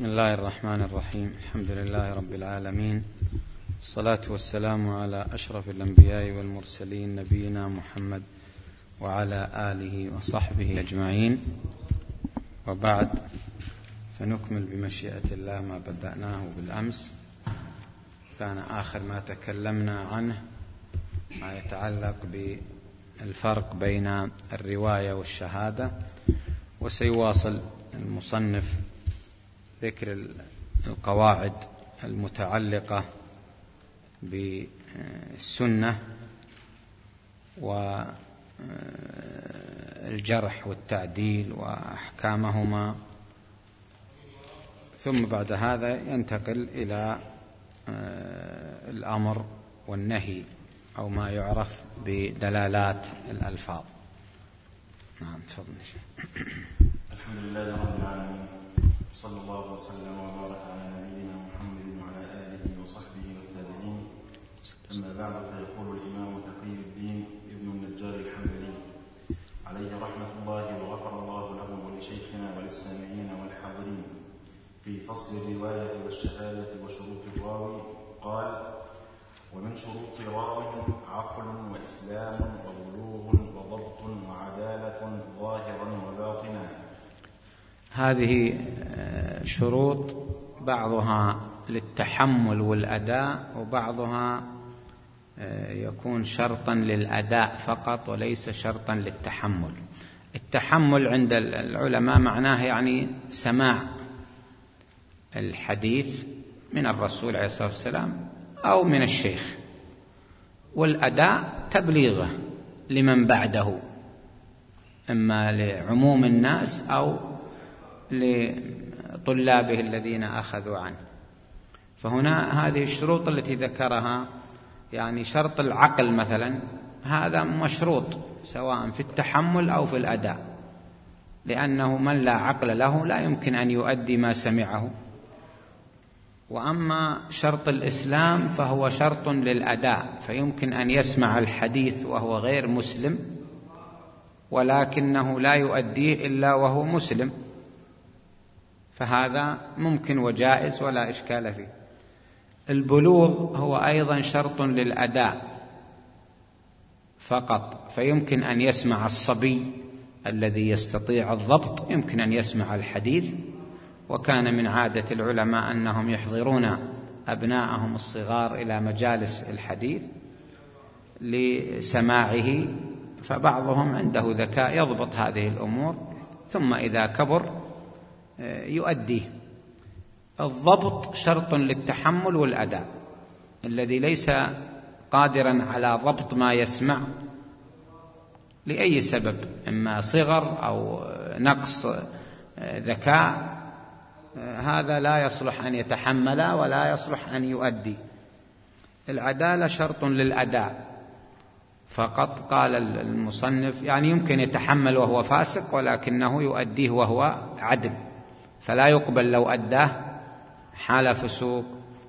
بسم الله الرحمن الرحيم. الحمد لله رب العالمين، الصلاة والسلام على أشرف الأنبياء والمرسلين نبينا محمد وعلى آله وصحبه أجمعين، وبعد، فنكمل بمشيئة الله ما بدأناه بالأمس. كان آخر ما تكلمنا عنه ما يتعلق بالفرق بين الرواية والشهادة، وسيواصل المصنف ذكر القواعد المتعلقة بالسنة والجرح والتعديل وأحكامهما، ثم بعد هذا ينتقل إلى الأمر والنهي أو ما يعرف بدلالات الألفاظ. نعم، تفضل. الحمد لله رب العالمين، صلى الله وسلم وبارك على نبينا محمد وعلى آله وصحبه والتابعين. أما بعد، فيقول الإمام تقي الدين ابن النجار الحنبلي عليه رحمة الله وغفر الله له ولشيخنا وللسامعين والحاضرين في فصل الرواية والشهادة وشروط الراوي، قال: ومن شروط راو عقل وإسلام وبلوغ وضبط وعدالة ظاهرا وباطنا. هذه شروط بعضها للتحمل والأداء، وبعضها يكون شرطا للأداء فقط وليس شرطا للتحمل. التحمل عند العلماء معناه يعني سماع الحديث من الرسول عليه الصلاة والسلام أو من الشيخ، والأداء تبليغه لمن بعده، إما لعموم الناس أو لطلابه الذين أخذوا عنه. فهنا هذه الشروط التي ذكرها، يعني شرط العقل مثلا، هذا مشروط سواء في التحمل أو في الأداء، لأنه من لا عقل له لا يمكن أن يؤدي ما سمعه. وأما شرط الإسلام فهو شرط للأداء، فيمكن أن يسمع الحديث وهو غير مسلم، ولكنه لا يؤديه إلا وهو مسلم، فهذا ممكن وجائز ولا إشكال فيه. البلوغ هو أيضا شرط للأداء فقط، فيمكن أن يسمع الصبي الذي يستطيع الضبط، يمكن أن يسمع الحديث، وكان من عادة العلماء أنهم يحضرون أبناءهم الصغار إلى مجالس الحديث لسماعه، فبعضهم عنده ذكاء يضبط هذه الأمور، ثم إذا كبر يؤديه. الضبط شرط للتحمل والأداء. الذي ليس قادرا على ضبط ما يسمع لأي سبب، إما صغر أو نقص ذكاء، هذا لا يصلح أن يتحمل ولا يصلح أن يؤدي. العدالة شرط للأداء فقط. قال المصنف يعني يمكن يتحمل وهو فاسق، ولكنه يؤديه وهو عدل، فلا يقبل لو أداه حال فسوق.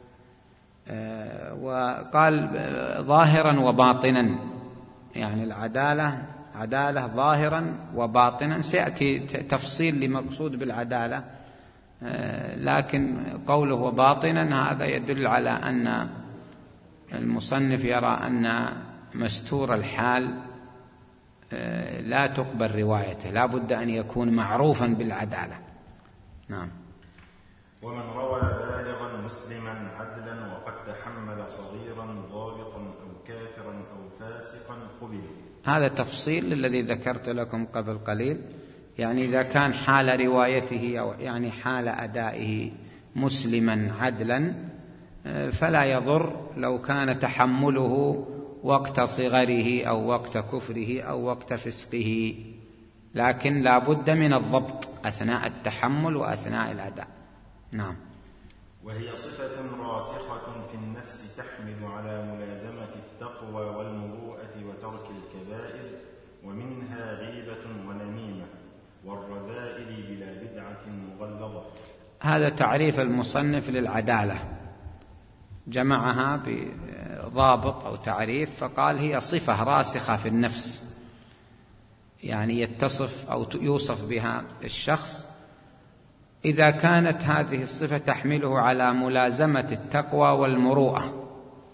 وقال ظاهرا وباطنا، يعني العدالة عدالة ظاهرا وباطنا. سيأتي تفصيل لمقصود بالعدالة، لكن قوله وباطنا هذا يدل على أن المصنف يرى أن مستور الحال لا تقبل روايته، لا بد أن يكون معروفا بالعدالة. نعم. ومن روى بالغا مسلما عدلا وقد تحمل صغيرا ضابطا أو كافرا أو فاسقا قبل. هذا تفصيل الذي ذكرت لكم قبل قليل، يعني إذا كان حال روايته أو يعني حال أدائه مسلما عدلا، فلا يضر لو كان تحمله وقت صغره أو وقت كفره أو وقت فسقه، لكن لا بد من الضبط أثناء التحمل وأثناء الأداء. نعم. وهي صفة راسخة في النفس تحمل على ملازمة التقوى والمروءة وترك الكبائر، ومنها غيبة ونميمة والرذائل بلا بدعة مغلظة. هذا تعريف المصنف للعدالة، جمعها بضابط أو تعريف، فقال هي صفة راسخة في النفس، يعني يتصف أو يوصف بها الشخص إذا كانت هذه الصفة تحمله على ملازمة التقوى والمروءة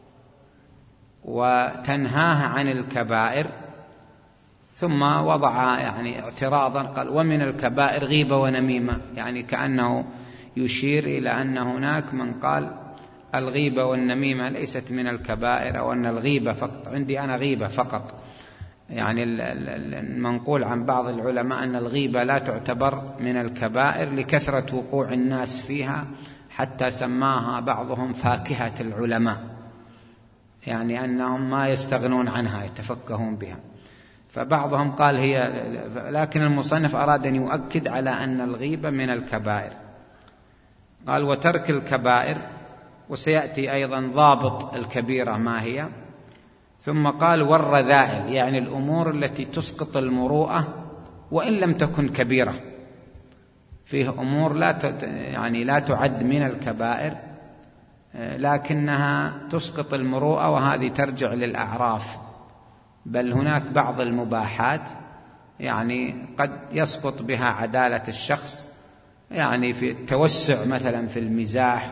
وتنهاه عن الكبائر، ثم وضع يعني اعتراضا قال ومن الكبائر غيبة ونميمة، يعني كأنه يشير إلى أن هناك من قال الغيبة والنميمة ليست من الكبائر، أو أن الغيبة فقط، عندي أنا غيبة فقط. يعني المنقول عن بعض العلماء أن الغيبة لا تعتبر من الكبائر لكثرة وقوع الناس فيها، حتى سماها بعضهم فاكهة العلماء، يعني أنهم ما يستغنون عنها يتفكهون بها. فبعضهم قال هي، لكن المصنف أراد أن يؤكد على أن الغيبة من الكبائر. قال وترك الكبائر، وسيأتي أيضا ضابط الكبيرة ما هي. ثم قال والرذائل، يعني الأمور التي تسقط المروءة وإن لم تكن كبيرة. فيه أمور لا تعد من الكبائر لكنها تسقط المروءة، وهذه ترجع للأعراف. بل هناك بعض المباحات يعني قد يسقط بها عدالة الشخص، يعني في التوسع مثلا في المزاح،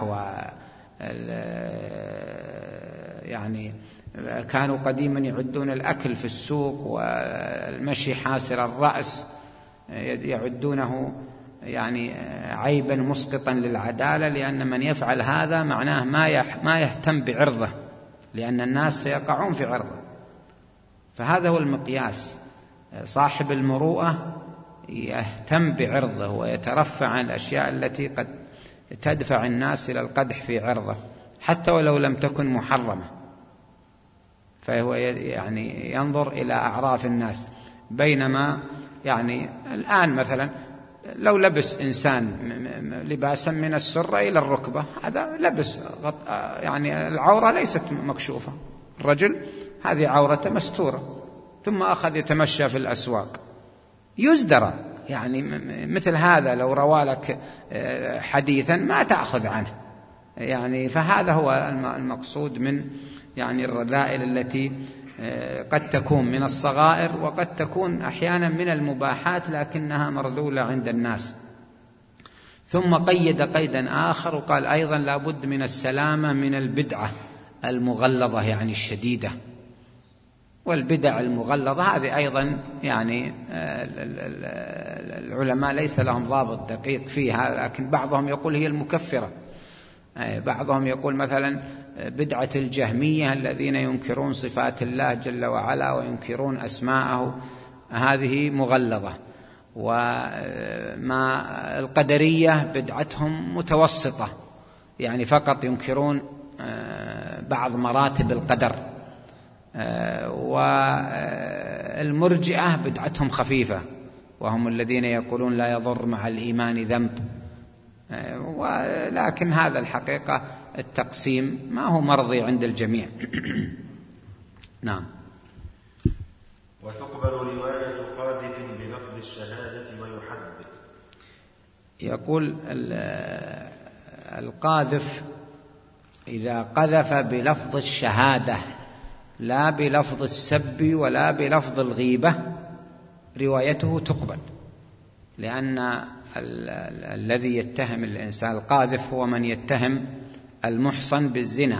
يعني كانوا قديما يعدون الأكل في السوق والمشي حاسر الرأس يعدونه يعني عيبا مسقطا للعدالة، لأن من يفعل هذا معناه ما يهتم بعرضه، لأن الناس سيقعون في عرضه. فهذا هو المقياس، صاحب المروءة يهتم بعرضه ويترفع عن الأشياء التي قد تدفع الناس إلى القدح في عرضه حتى ولو لم تكن محرمة، فهو يعني ينظر إلى أعراف الناس. بينما يعني الآن مثلا لو لبس إنسان لباسا من السرة إلى الركبة، هذا لبس يعني العورة ليست مكشوفة، الرجل هذه عورته مستورة، ثم أخذ يتمشى في الأسواق يزدرى. يعني مثل هذا لو روى لك حديثا ما تأخذ عنه، يعني فهذا هو المقصود من يعني الرذائل التي قد تكون من الصغائر وقد تكون أحيانا من المباحات لكنها مرذولة عند الناس. ثم قيد قيدا آخر وقال أيضا لا بد من السلامة من البدعة المغلظة، يعني الشديدة. والبدع المغلظة هذه أيضا يعني العلماء ليس لهم ضابط دقيق فيها، لكن بعضهم يقول هي المكفرة. بعضهم يقول مثلا بدعة الجهمية الذين ينكرون صفات الله جل وعلا وينكرون أسماءه، هذه مغلظة. وما القدرية بدعتهم متوسطة، يعني فقط ينكرون بعض مراتب القدر. والمرجئة بدعتهم خفيفة، وهم الذين يقولون لا يضر مع الإيمان ذنب. ولكن هذا الحقيقة التقسيم ما هو مرضي عند الجميع. نعم. وتقبل رواية قاذف بلفظ الشهادة ويحد. يقول القاذف إذا قذف بلفظ الشهادة لا بلفظ السب ولا بلفظ الغيبة روايته تقبل، لأن الذي يتهم الإنسان القاذف هو من يتهم المحصن بالزنا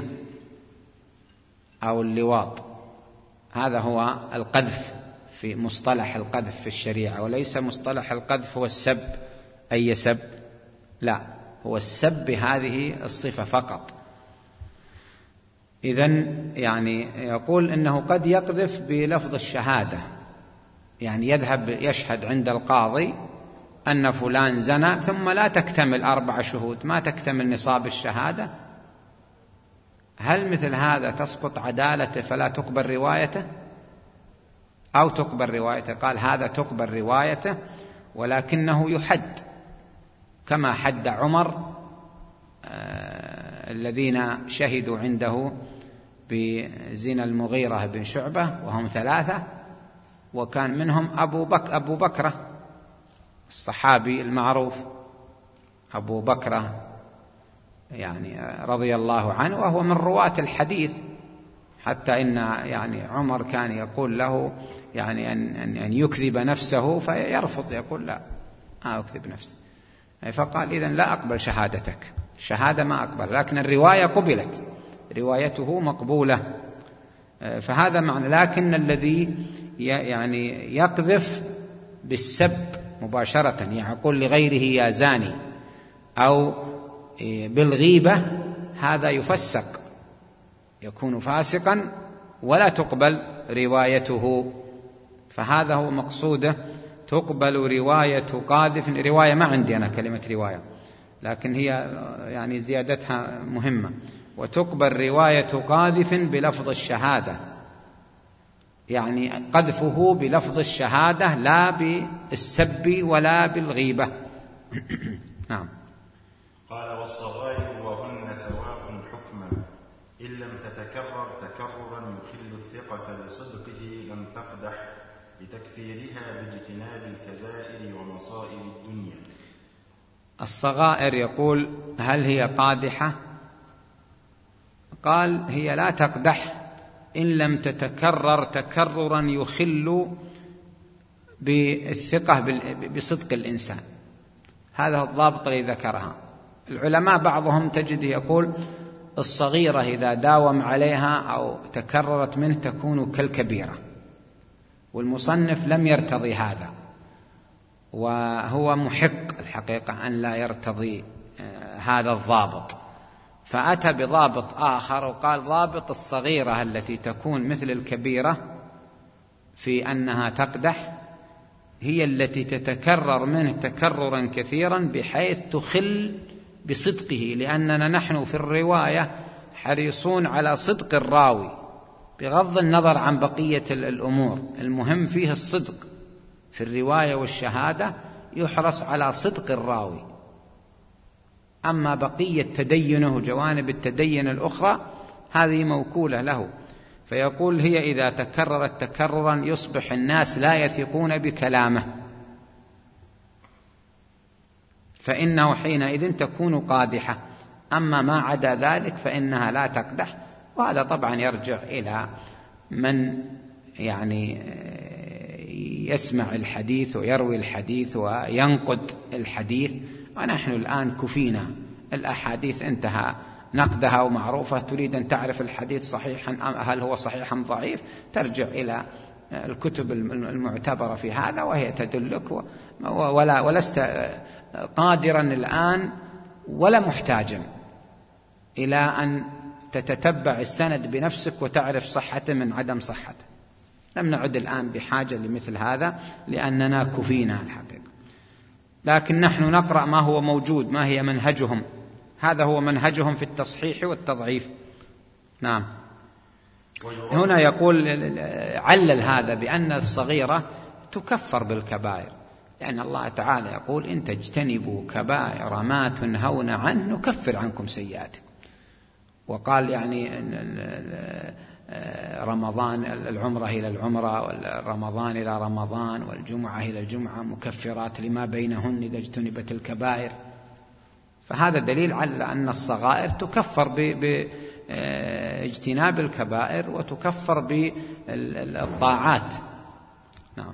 أو اللواط، هذا هو القذف في مصطلح القذف في الشريعة، وليس مصطلح القذف هو السب أي سب، لا، هو السب بهذه الصفة فقط. إذن يعني يقول إنه قد يقذف بلفظ الشهادة، يعني يذهب يشهد عند القاضي أن فلان زنى ثم لا تكتمل 4 شهود، ما تكتمل نصاب الشهادة. هل مثل هذا تسقط عدالته فلا تقبل روايته أو تقبل روايته؟ قال هذا تقبل روايته ولكنه يحد كما حد عمر الذين شهدوا عنده بزنا المغيرة بن شعبة وهم 3، وكان منهم أبو بكرة الصحابي المعروف أبو بكرة يعني رضي الله عنه، وهو من رواة الحديث، حتى إن يعني عمر كان يقول له يعني أن يكذب نفسه فيرفض، يقول لا أكذب نفسي. فقال إذن لا أقبل شهادتك، الشهادة ما أقبل، لكن الرواية قبلت، روايته مقبولة. فهذا معنى. لكن الذي يعني يقذف بالسب مباشرة، يعني يقول لغيره يا زاني أو بالغيبة، هذا يفسق، يكون فاسقا ولا تقبل روايته. فهذا هو مقصوده، تقبل رواية قاذف. رواية ما عندي أنا كلمة رواية، لكن هي يعني زيادتها مهمة. وتقبل رواية قاذف بلفظ الشهادة، يعني قذفه بلفظ الشهادة لا بالسب ولا بالغيبة. نعم. قال والصغائر وهن سواء حكما إن لم تتكرر تكررا يخل الثقة لصدقه لم تقدح لتكفيرها باجتناب الكبائر ومصائب الدنيا. الصغائر يقول هل هي قادحة؟ قال هي لا تقدح إن لم تتكرر تكررا يخل بالثقة بصدق الإنسان. هذا الضابط الذي ذكرها العلماء. بعضهم تجد يقول الصغيرة إذا داوم عليها أو تكررت منه تكون كالكبيرة، والمصنف لم يرتضي هذا، وهو محق الحقيقة أن لا يرتضي هذا الضابط، فأتى بضابط آخر وقال ضابط الصغيرة التي تكون مثل الكبيرة في أنها تقدح هي التي تتكرر منه تكررا كثيرا بحيث تخل بصدقه، لأننا نحن في الرواية حريصون على صدق الراوي بغض النظر عن بقية الأمور، المهم فيه الصدق. في الرواية والشهادة يحرص على صدق الراوي، أما بقية تدينه جوانب التدين الأخرى هذه موكولة له. فيقول هي إذا تكررت تكررا يصبح الناس لا يثقون بكلامه، فإنه حينئذ تكون قادحة. أما ما عدا ذلك فإنها لا تقدح. وهذا طبعا يرجع إلى من يعني يسمع الحديث ويروي الحديث وينقد الحديث. ونحن الآن كفينا الأحاديث انتهى نقدها ومعروفة. تريد أن تعرف الحديث صحيحا هل هو صحيح أم ضعيف، ترجع إلى الكتب المعتبرة في هذا وهي تدلك، ولست قادرا الآن ولا محتاجا إلى أن تتتبع السند بنفسك وتعرف صحته من عدم صحته. لم نعد الآن بحاجة لمثل هذا لأننا كفينا الحقيقة. لكن نحن نقرأ ما هو موجود، ما هي منهجهم، هذا هو منهجهم في التصحيح والتضعيف. نعم. هنا يقول علل هذا بأن الصغيرة تكفر بالكبائر، لأن الله تعالى يقول إن تجتنبوا كبائر ما تنهون عنه نكفر عنكم سيئاتكم. وقال يعني رمضان العمرة إلى العمرة والرمضان إلى رمضان والجمعة إلى الجمعة مكفرات لما بينهن إذا اجتنبت الكبائر. فهذا دليل على أن الصغائر تكفر باجتناب الكبائر وتكفر بالطاعات. نعم.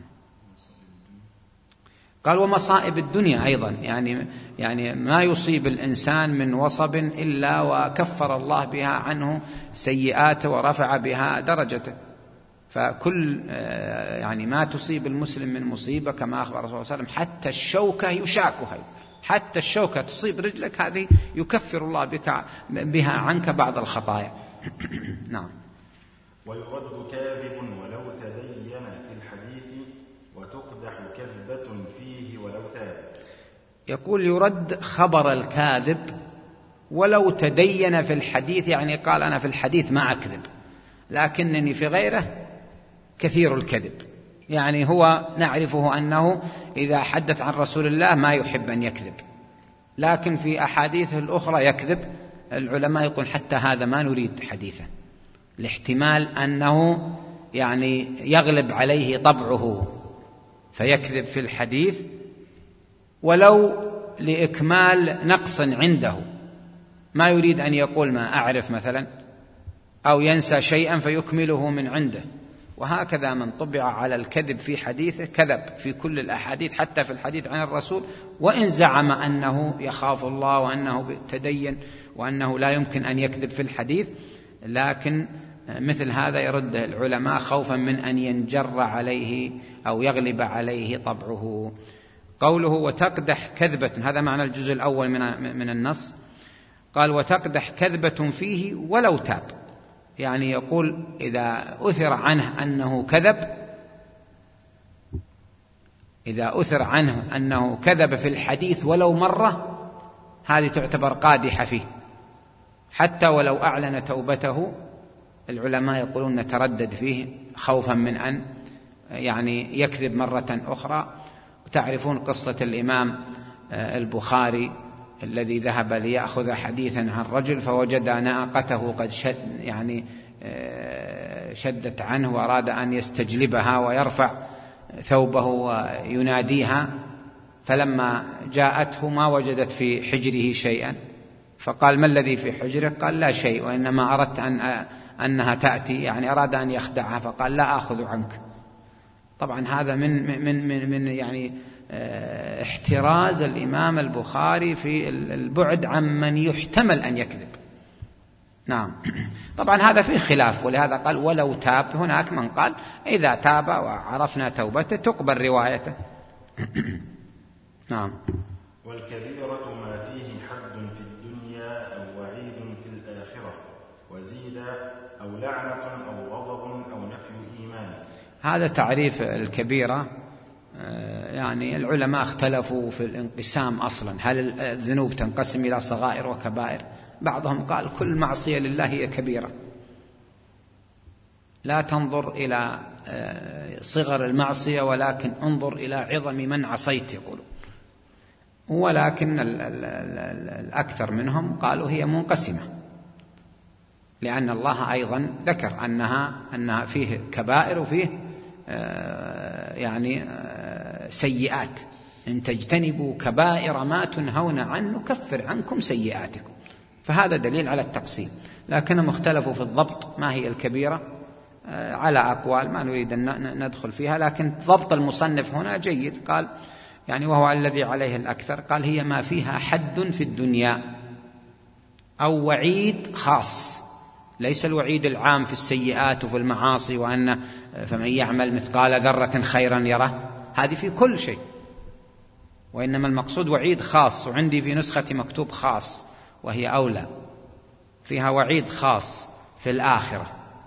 قال ومصائب الدنيا أيضا، يعني ما يصيب الإنسان من وصب إلا وكفر الله بها عنه سيئاته ورفع بها درجته. فكل يعني ما تصيب المسلم من مصيبة كما أخبر الرسول صلى الله عليه وسلم حتى الشوكة يشاكها، حتى الشوكة تصيب رجلك هذه يكفر الله بها عنك بعض الخطايا. نعم. ويرد كاذب ولو تدين في الحديث وتقدح كذبة فيه ولو تاب. يقول يرد خبر الكاذب ولو تدين في الحديث، يعني قال أنا في الحديث ما أكذب لكنني في غيره كثير الكذب، يعني هو نعرفه أنه إذا حدث عن رسول الله ما يحب أن يكذب، لكن في أحاديثه الأخرى يكذب. العلماء يقول حتى هذا ما نريد حديثا، لاحتمال أنه يعني يغلب عليه طبعه فيكذب في الحديث ولو لإكمال نقص عنده، ما يريد أن يقول ما أعرف مثلا، أو ينسى شيئا فيكمله من عنده، وهكذا من طبع على الكذب في حديثه كذب في كل الأحاديث حتى في الحديث عن الرسول، وإن زعم أنه يخاف الله وأنه تدين وأنه لا يمكن أن يكذب في الحديث، لكن مثل هذا يرده العلماء خوفا من أن ينجر عليه أو يغلب عليه طبعه. قوله وتقدح كذبة، هذا معنى الجزء الأول من النص. قال وتقدح كذبة فيه ولو تاب، يعني يقول إذا أثر عنه أنه كذب، إذا أثر عنه أنه كذب في الحديث ولو مرة، هذه تعتبر قادحة فيه، حتى ولو أعلن توبته العلماء يقولون نتردد فيه خوفا من أن يعني يكذب مرة أخرى. وتعرفون قصة الإمام البخاري الذي ذهب ليأخذ حديثا عن رجل فوجد ناقته قد شدت عنه وأراد أن يستجلبها ويرفع ثوبه ويناديها، فلما جاءته ما وجدت في حجره شيئا، فقال ما الذي في حجرك؟ قال لا شيء، وإنما أردت أنها تأتي، يعني أراد أن يخدعها، فقال لا آخذ عنك. طبعا هذا من يعني احتراز الإمام البخاري في البعد عمن يحتمل أن يكذب. نعم. طبعا هذا فيه خلاف، ولهذا قال ولو تاب. هناك من قال إذا تاب وعرفنا توبته تقبل روايته. نعم. والكبيرة ما فيه حد في الدنيا أو وعيد في الآخرة وزيد أو لعنة أو غضب أو نفي إيمان. هذا تعريف الكبيرة. يعني العلماء اختلفوا في الانقسام أصلا، هل الذنوب تنقسم إلى صغائر وكبائر؟ بعضهم قال كل معصية لله هي كبيرة، لا تنظر إلى صغر المعصية ولكن انظر إلى عظم من عصيت يقولون. ولكن الأكثر منهم قالوا هي منقسمة، لأن الله أيضا ذكر أنها فيه كبائر وفيه يعني سيئات. إن تجتنبوا كبائر ما تنهون عنه نكفر عنكم سيئاتكم، فهذا دليل على التقسيم. لكنهم اختلفوا في الضبط ما هي الكبيرة على أقوال ما نريد أن ندخل فيها، لكن ضبط المصنف هنا جيد. قال يعني وهو الذي عليه الأكثر، قال هي ما فيها حد في الدنيا أو وعيد خاص، ليس الوعيد العام في السيئات وفي المعاصي وأن فمن يعمل مثقال ذرة خيرا يره، هذه في كل شيء، وإنما المقصود وعيد خاص. وعندي في نسخة مكتوب خاص وهي أولى، فيها وعيد خاص في الآخرة،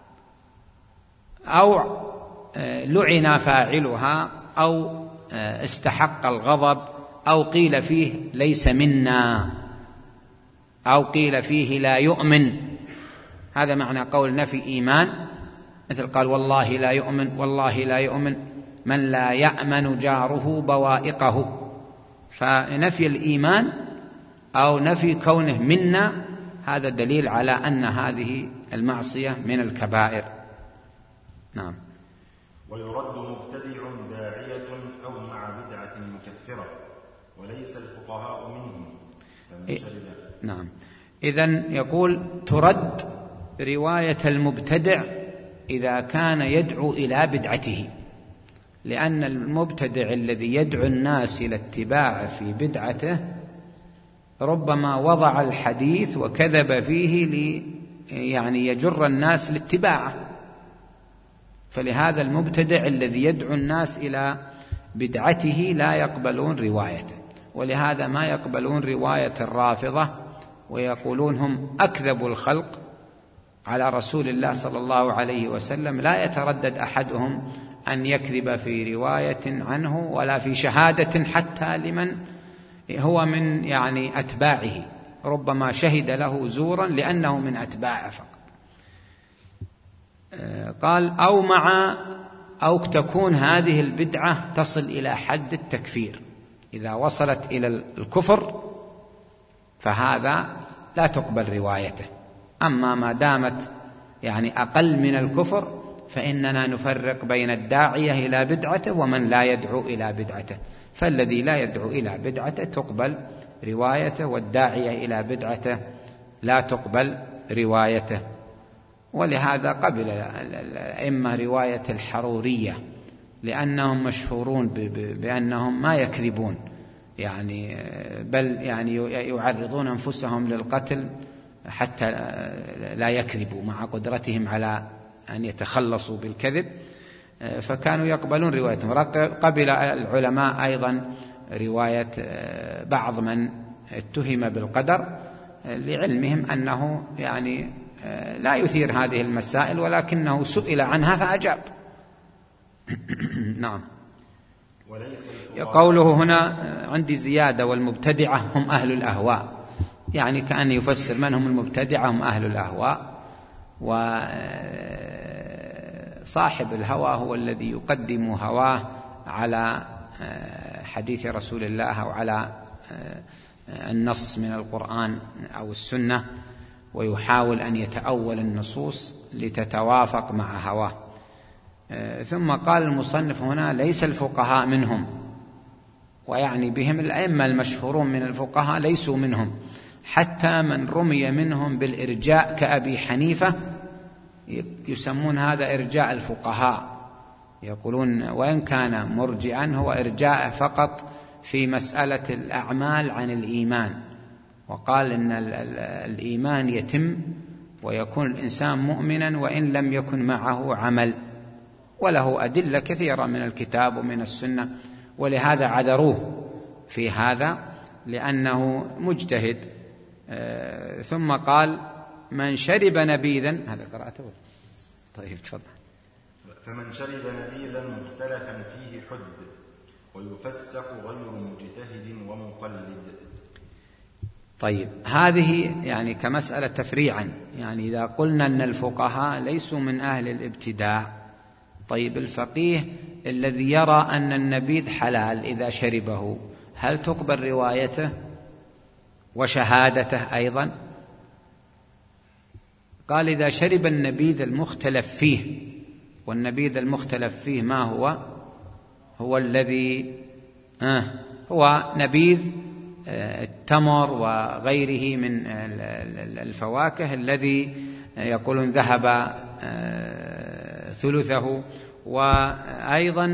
أو لعن فاعلها، أو استحق الغضب، أو قيل فيه ليس منا، أو قيل فيه لا يؤمن. هذا معنى قول نفي إيمان، مثل قال والله لا يؤمن، والله لا يؤمن من لا يأمن جاره بوائقه. فنفي الإيمان أو نفي كونه منا هذا دليل على أن هذه المعصية من الكبائر. نعم. ويرد مبتدع داعية أو مع بدعة مكفرة وليس الفقهاء منهم. نعم. إذن يقول ترد رواية المبتدع إذا كان يدعو إلى بدعته، لأن المبتدع الذي يدعو الناس إلى اتباع في بدعته ربما وضع الحديث وكذب فيه يعني يجر الناس لاتباعه. فلهذا المبتدع الذي يدعو الناس إلى بدعته لا يقبلون روايته، ولهذا ما يقبلون رواية الرافضة، ويقولون هم أكذب الخلق على رسول الله صلى الله عليه وسلم، لا يتردد أحدهم أن يكذب في رواية عنه ولا في شهادة حتى لمن هو من يعني أتباعه، ربما شهد له زورا لأنه من أتباعه فقط. قال أو تكون هذه البدعة تصل إلى حد التكفير، إذا وصلت إلى الكفر فهذا لا تقبل روايته. أما ما دامت يعني أقل من الكفر فإننا نفرق بين الداعية إلى بدعته ومن لا يدعو إلى بدعته، فالذي لا يدعو إلى بدعته تقبل روايته، والداعية إلى بدعته لا تقبل روايته. ولهذا قبل الأئمة رواية الحرورية، لأنهم مشهورون بأنهم ما يكذبون، يعني بل يعني يعرضون أنفسهم للقتل حتى لا يكذبوا مع قدرتهم على أن يتخلصوا بالكذب، فكانوا يقبلون روايتهم. قبل العلماء أيضا رواية بعض من اتهم بالقدر لعلمهم أنه يعني لا يثير هذه المسائل، ولكنه سئل عنها فأجاب. نعم. قوله هنا عندي زيادة: والمبتدعة هم أهل الأهواء، يعني كأن يفسر من هم المبتدعة، هم أهل الأهواء. وصاحب الهوى هو الذي يقدم هواه على حديث رسول الله أو على النص من القرآن أو السنة، ويحاول أن يتأول النصوص لتتوافق مع هواه. ثم قال المصنف هنا: ليس الفقهاء منهم، ويعني بهم الأئمة المشهورون من الفقهاء ليسوا منهم، حتى من رمي منهم بالإرجاء كأبي حنيفة يسمون هذا إرجاء الفقهاء، يقولون وإن كان مرجئا هو إرجاء فقط في مسألة الأعمال عن الإيمان، وقال إن الإيمان يتم ويكون الإنسان مؤمنا وإن لم يكن معه عمل، وله أدلة كثيرة من الكتاب ومن السنة، ولهذا عذروه في هذا لأنه مجتهد. ثم قال: من شرب نبيذا، هذا قرأته. طيب تفضل. فمن شرب نبيذا مختلفا فيه حد، ويفسق غير مجتهد ومقلد. طيب، هذه يعني كمسألة تفريعا، يعني إذا قلنا أن الفقهاء ليسوا من أهل الابتداع، طيب الفقيه الذي يرى أن النبيذ حلال إذا شربه، هل تقبل روايته وشهادته أيضا؟ قال: إذا شرب النبيذ المختلف فيه، والنبيذ المختلف فيه ما هو؟ هو الذي هو نبيذ التمر وغيره من الفواكه الذي يقولون ذهب ثلثه، وأيضا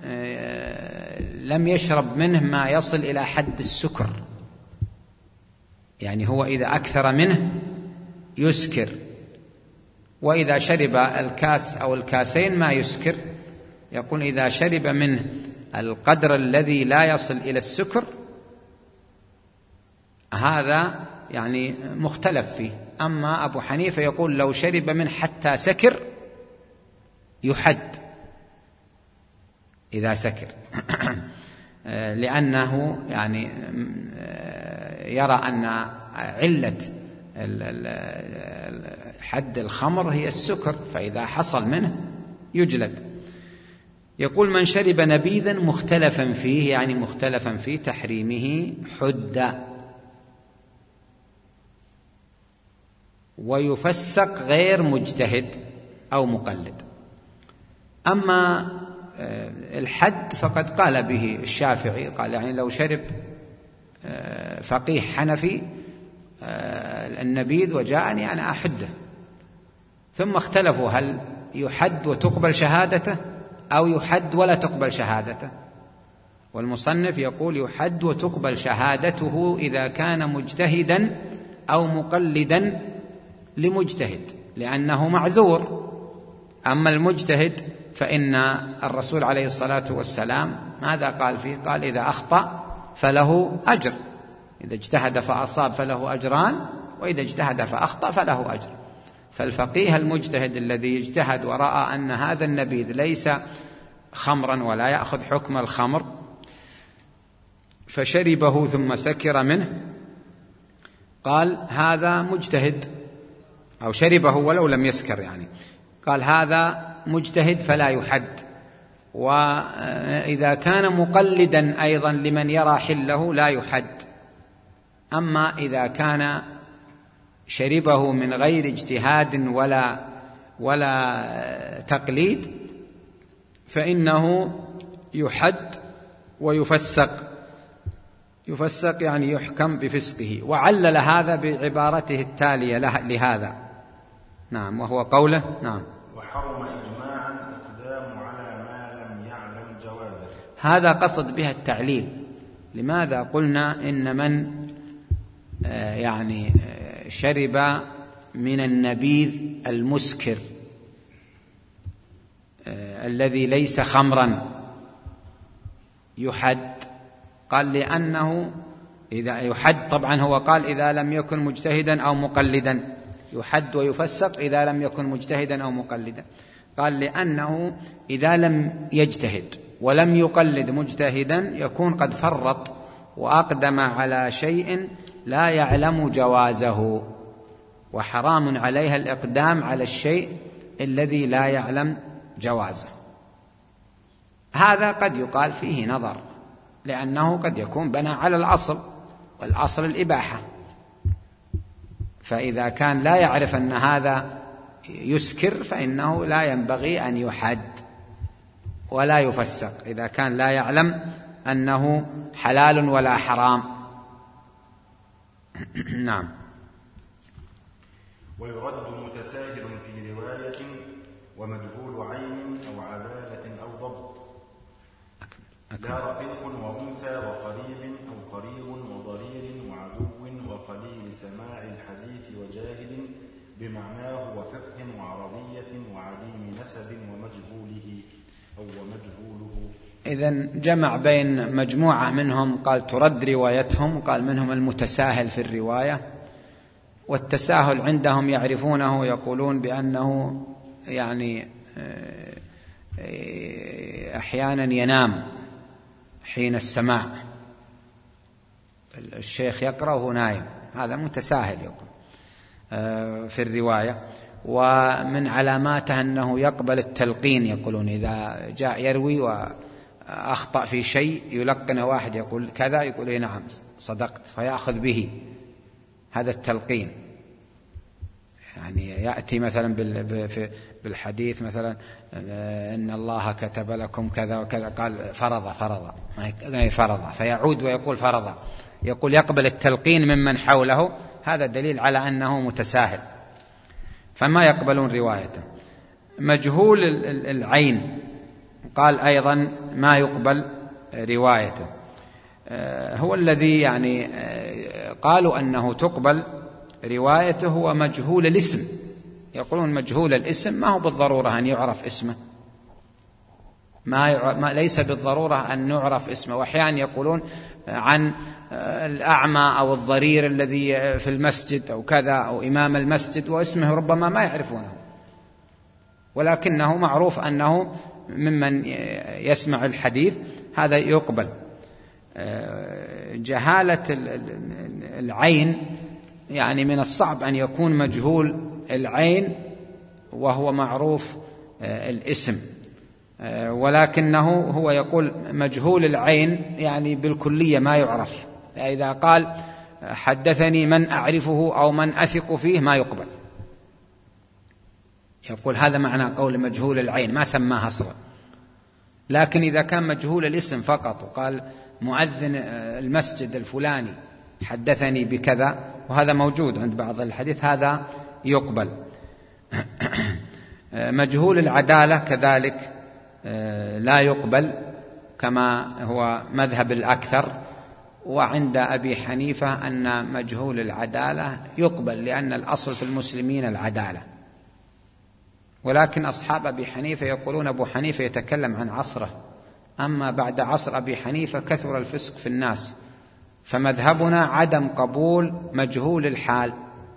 لم يشرب منه ما يصل إلى حد السكر، يعني هو إذا أكثر منه يسكر، وإذا شرب الكاس أو الكاسين ما يسكر. يقول إذا شرب منه القدر الذي لا يصل إلى السكر هذا يعني مختلف فيه. أما أبو حنيفة يقول لو شرب منه حتى سكر يحد إذا سكر لأنه يعني يرى أن علة حد الخمر هي السكر، فإذا حصل منه يجلد. يقول: من شرب نبيذا مختلفا فيه، يعني مختلفا في تحريمه، حد، ويفسق غير مجتهد أو مقلد. أما الحد فقد قال به الشافعي، قال يعني لو شرب فقيه حنفي النبيذ وجاءني أنا أحده. ثم اختلفوا هل يحد وتقبل شهادته أو يحد ولا تقبل شهادته، والمصنف يقول يحد وتقبل شهادته إذا كان مجتهدا أو مقلدا لمجتهد، لأنه معذور. أما المجتهد فإن الرسول عليه الصلاة والسلام ماذا قال فيه؟ قال إذا أخطأ فله أجر، إذا اجتهد فأصاب فله أجران، وإذا اجتهد فأخطأ فله أجر. فالفقيه المجتهد الذي يجتهد ورأى أن هذا النبيذ ليس خمرا ولا يأخذ حكم الخمر فشربه ثم سكر منه، قال هذا مجتهد، أو شربه ولو لم يسكر، يعني قال هذا مجتهد فلا يحد. وإذا كان مقلدا أيضا لمن يرى حله لا يحد. أما إذا كان شربه من غير اجتهاد ولا تقليد فإنه يحد ويفسق، يعني يحكم بفسقه. وعلل هذا بعبارته التالية لهذا، نعم، وهو قوله نعم: وحرم إجماعا الإقدام على ما لم يعلم جوازه. هذا قصد بها التعليل. لماذا قلنا إن من شرب من النبيذ المسكر الذي ليس خمرا يحد؟ قال لأنه إذا يحد، طبعا هو قال إذا لم يكن مجتهدا أو مقلدا، يحد ويفسق إذا لم يكن مجتهدا أو مقلدا. قال لأنه إذا لم يجتهد ولم يقلد مجتهدا يكون قد فرط وأقدم على شيء لا يعلم جوازه، وحرام عليها الإقدام على الشيء الذي لا يعلم جوازه. هذا قد يقال فيه نظر، لأنه قد يكون بنى على الأصل، والأصل الإباحة، فإذا كان لا يعرف أن هذا يسكر فإنه لا ينبغي أن يحد ولا يفسق إذا كان لا يعلم أنه حلال ولا حرام. نعم. ويرد متساهل في رواية ومجهول عين أو عدالة أو ضبط، لا رقيق وأنثى وقريب أو قريب وضرير وعدو وقليل سماع الحديث وجاهل بمعناه وفقه وعربية وعديم نسب ومجهوله أو ومجهوله. إذن جمع بين مجموعة منهم، قال ترد روايتهم، وقال منهم المتساهل في الرواية. والتساهل عندهم يعرفونه، يقولون بأنه أحيانا ينام حين السماع، الشيخ يقرأ وهو نايم، هذا متساهل يقول في الرواية. ومن علاماته أنه يقبل التلقين، يقولون إذا جاء يروي وأخطأ في شيء يلقن واحد يقول كذا، يقول إيه نعم صدقت، فيأخذ به. هذا التلقين يأتي مثلا بالحديث مثلا إن الله كتب لكم كذا وكذا، قال فرض فيعود ويقول فرض، يقول يقبل التلقين ممن حوله، هذا دليل على أنه متساهل، فما يقبلون روايته. مجهول العين قال أيضا ما يقبل روايته، هو الذي قالوا أنه تقبل روايته هو مجهول الاسم. يقولون مجهول الاسم ما هو بالضرورة أن يعرف اسمه، ليس بالضرورة أن نعرف اسمه. وأحيانا يقولون عن الأعمى أو الضرير الذي في المسجد أو كذا، أو إمام المسجد، واسمه ربما ما يعرفونه، ولكنه معروف أنه ممن يسمع الحديث، هذا يقبل. جهالة العين من الصعب أن يكون مجهول العين وهو معروف الاسم، ولكنه هو يقول مجهول العين بالكلية ما يعرف. إذا قال حدثني من أعرفه أو من أثق فيه ما يقبل، يقول هذا معنى قول مجهول العين، ما سماها أصلا. لكن إذا كان مجهول الاسم فقط وقال مؤذن المسجد الفلاني حدثني بكذا، وهذا موجود عند بعض الحديث، هذا يقبل. مجهول العدالة كذلك لا يقبل، كما هو مذهب الأكثر. وعند أبي حنيفة أن مجهول العدالة يقبل، لأن الأصل في المسلمين العدالة. ولكن أصحاب أبي حنيفة يقولون أبو حنيفة يتكلم عن عصره، أما بعد عصر أبي حنيفة كثر الفسق في الناس، فمذهبنا عدم قبول مجهول الحال.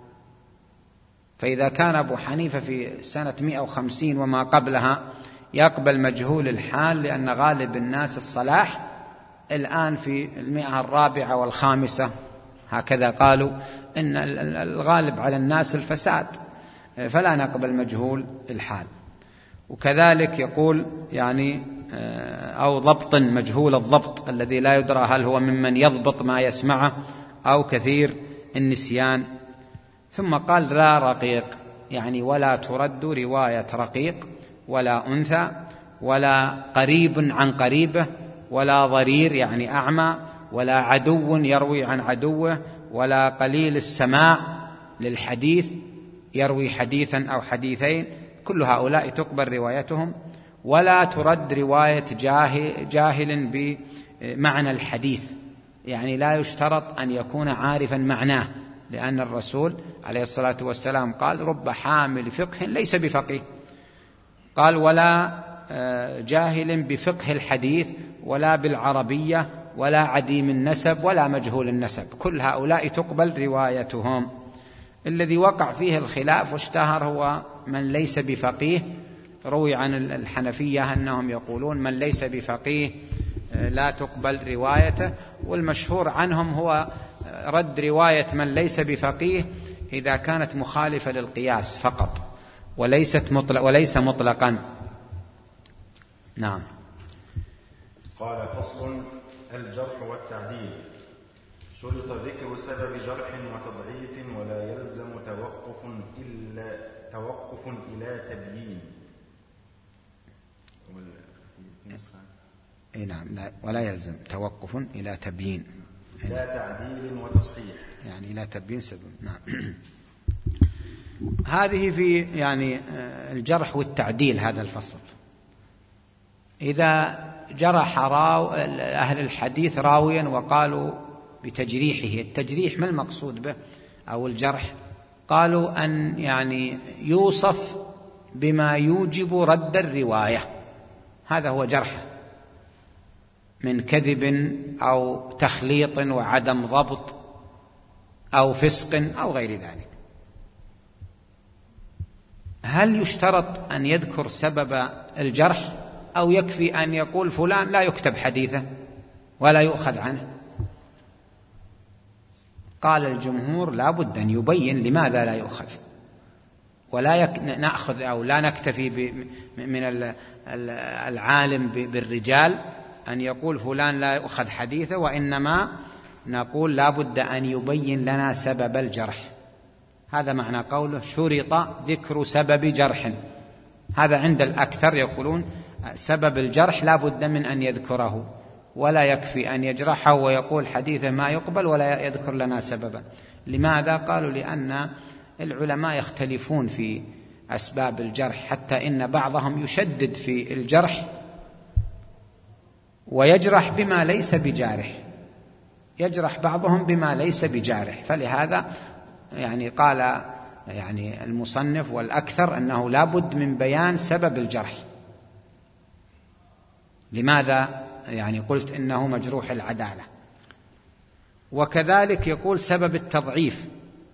فإذا كان أبو حنيفة في سنة 150 وما قبلها يقبل مجهول الحال، لأن غالب الناس الصلاح، الآن في 104 والخامسة هكذا قالوا إن الغالب على الناس الفساد، فلا نقبل مجهول الحال. وكذلك يقول أو ضبط، مجهول الضبط الذي لا يدرى هل هو ممن يضبط ما يسمعه أو كثير النسيان. ثم قال لا رقيق، ولا ترد رواية رقيق ولا أنثى ولا قريب عن قريبه ولا ضرير أعمى ولا عدو يروي عن عدوه ولا قليل السماع للحديث، يروي حديثا أو حديثين، كل هؤلاء تقبل روايتهم، ولا ترد رواية جاهل بمعنى الحديث، يعني لا يشترط أن يكون عارفا معناه، لأن الرسول عليه الصلاة والسلام قال: رب حامل فقه ليس بفقيه. قال: ولا جاهل بفقه الحديث ولا بالعربية ولا عديم النسب ولا مجهول النسب، كل هؤلاء تقبل روايتهم. الذي وقع فيه الخلاف واشتهر هو من ليس بفقيه. روي عن الحنفية أنهم يقولون من ليس بفقيه لا تقبل روايته، والمشهور عنهم هو رد رواية من ليس بفقيه إذا كانت مخالفة للقياس فقط وليس مطلقا. نعم. قال: فصل: الجرح والتعديل. شرط ذكر سبب جرح وتضعيف ولا يلزم توقف إلى تبيين. نعم، ولا يلزم توقف إلى تبيين، لا تعديل وتصحيح، يعني إلى تبيين سبب. نعم. هذه في يعني الجرح والتعديل هذا الفصل. إذا جرح أهل الحديث راويا وقالوا بتجريحه، التجريح ما المقصود به أو الجرح؟ قالوا أن يعني يوصف بما يوجب رد الرواية، هذا هو جرح، من كذب أو تخليط وعدم ضبط أو فسق أو غير ذلك. هل يشترط أن يذكر سبب الجرح أو يكفي أن يقول فلان لا يكتب حديثه ولا يؤخذ عنه؟ قال الجمهور لا بد أن يبين لماذا لا يؤخذ، ولا نأخذ أو لا نكتفي من العالم بالرجال أن يقول فلان لا يؤخذ حديثه، وإنما نقول لا بد أن يبين لنا سبب الجرح. هذا معنى قوله شرط ذكر سبب جرح. هذا عند الأكثر يقولون سبب الجرح لا بد من أن يذكره، ولا يكفي أن يجرحه ويقول حديثه ما يقبل ولا يذكر لنا سببا. لماذا؟ قالوا لأن العلماء يختلفون في أسباب الجرح، حتى إن بعضهم يشدد في الجرح ويجرح بما ليس بجارح، يجرح بعضهم بما ليس بجارح. فلهذا يعني قال يعني المصنف والأكثر أنه لا بد من بيان سبب الجرح. لماذا يعني قلت إنه مجروح العدالة؟ وكذلك يقول سبب التضعيف،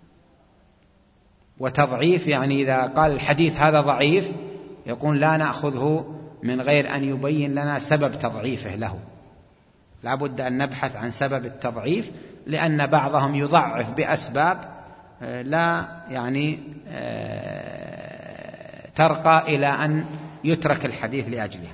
وتضعيف يعني إذا قال الحديث هذا ضعيف يقول لا نأخذه من غير أن يبين لنا سبب تضعيفه له. لا بد أن نبحث عن سبب التضعيف، لأن بعضهم يضعف بأسباب لا يعني ترقى إلى أن يترك الحديث لأجلها.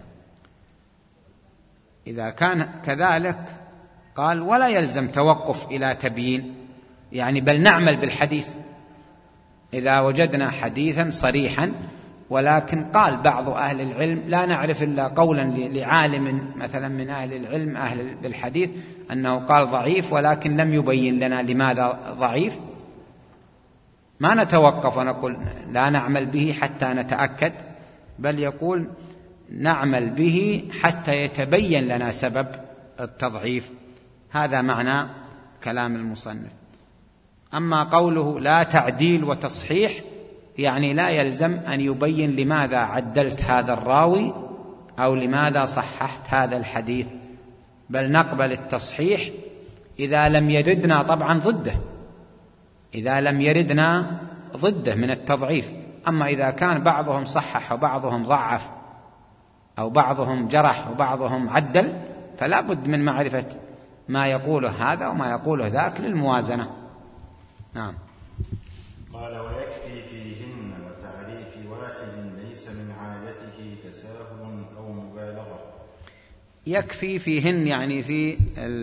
إذا كان كذلك قال ولا يلزم توقف إلى تبيين، يعني بل نعمل بالحديث. إذا وجدنا حديثا صريحا ولكن قال بعض أهل العلم لا نعرف إلا قولا لعالم مثلا من أهل العلم أهل بالحديث أنه قال ضعيف ولكن لم يبين لنا لماذا ضعيف، ما نتوقف ونقول لا نعمل به حتى نتأكد، بل يقول نعمل به حتى يتبين لنا سبب التضعيف. هذا معنى كلام المصنف. أما قوله لا تعديل وتصحيح يعني لا يلزم أن يبين لماذا عدلت هذا الراوي أو لماذا صححت هذا الحديث، بل نقبل التصحيح إذا لم يردنا طبعا ضده، إذا لم يردنا ضده من التضعيف. أما إذا كان بعضهم صحح وبعضهم ضعف أو بعضهم جرح وبعضهم عدل فلا بد من معرفة ما يقوله هذا وما يقوله ذاك للموازنة. نعم. قال ويكفي فيهن وتعريف واحد ليس من عادته تساهل أو مبالغة. يكفي فيهن يعني في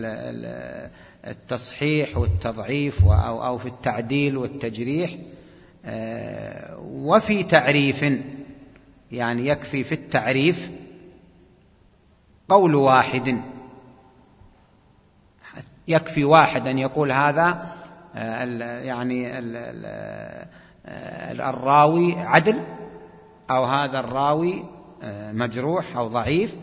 التصحيح والتضعيف أو في التعديل والتجريح، وفي تعريف يعني يكفي في التعريف قول واحد، يكفي واحد أن يقول هذا يعني الراوي عدل أو هذا الراوي مجروح أو ضعيف.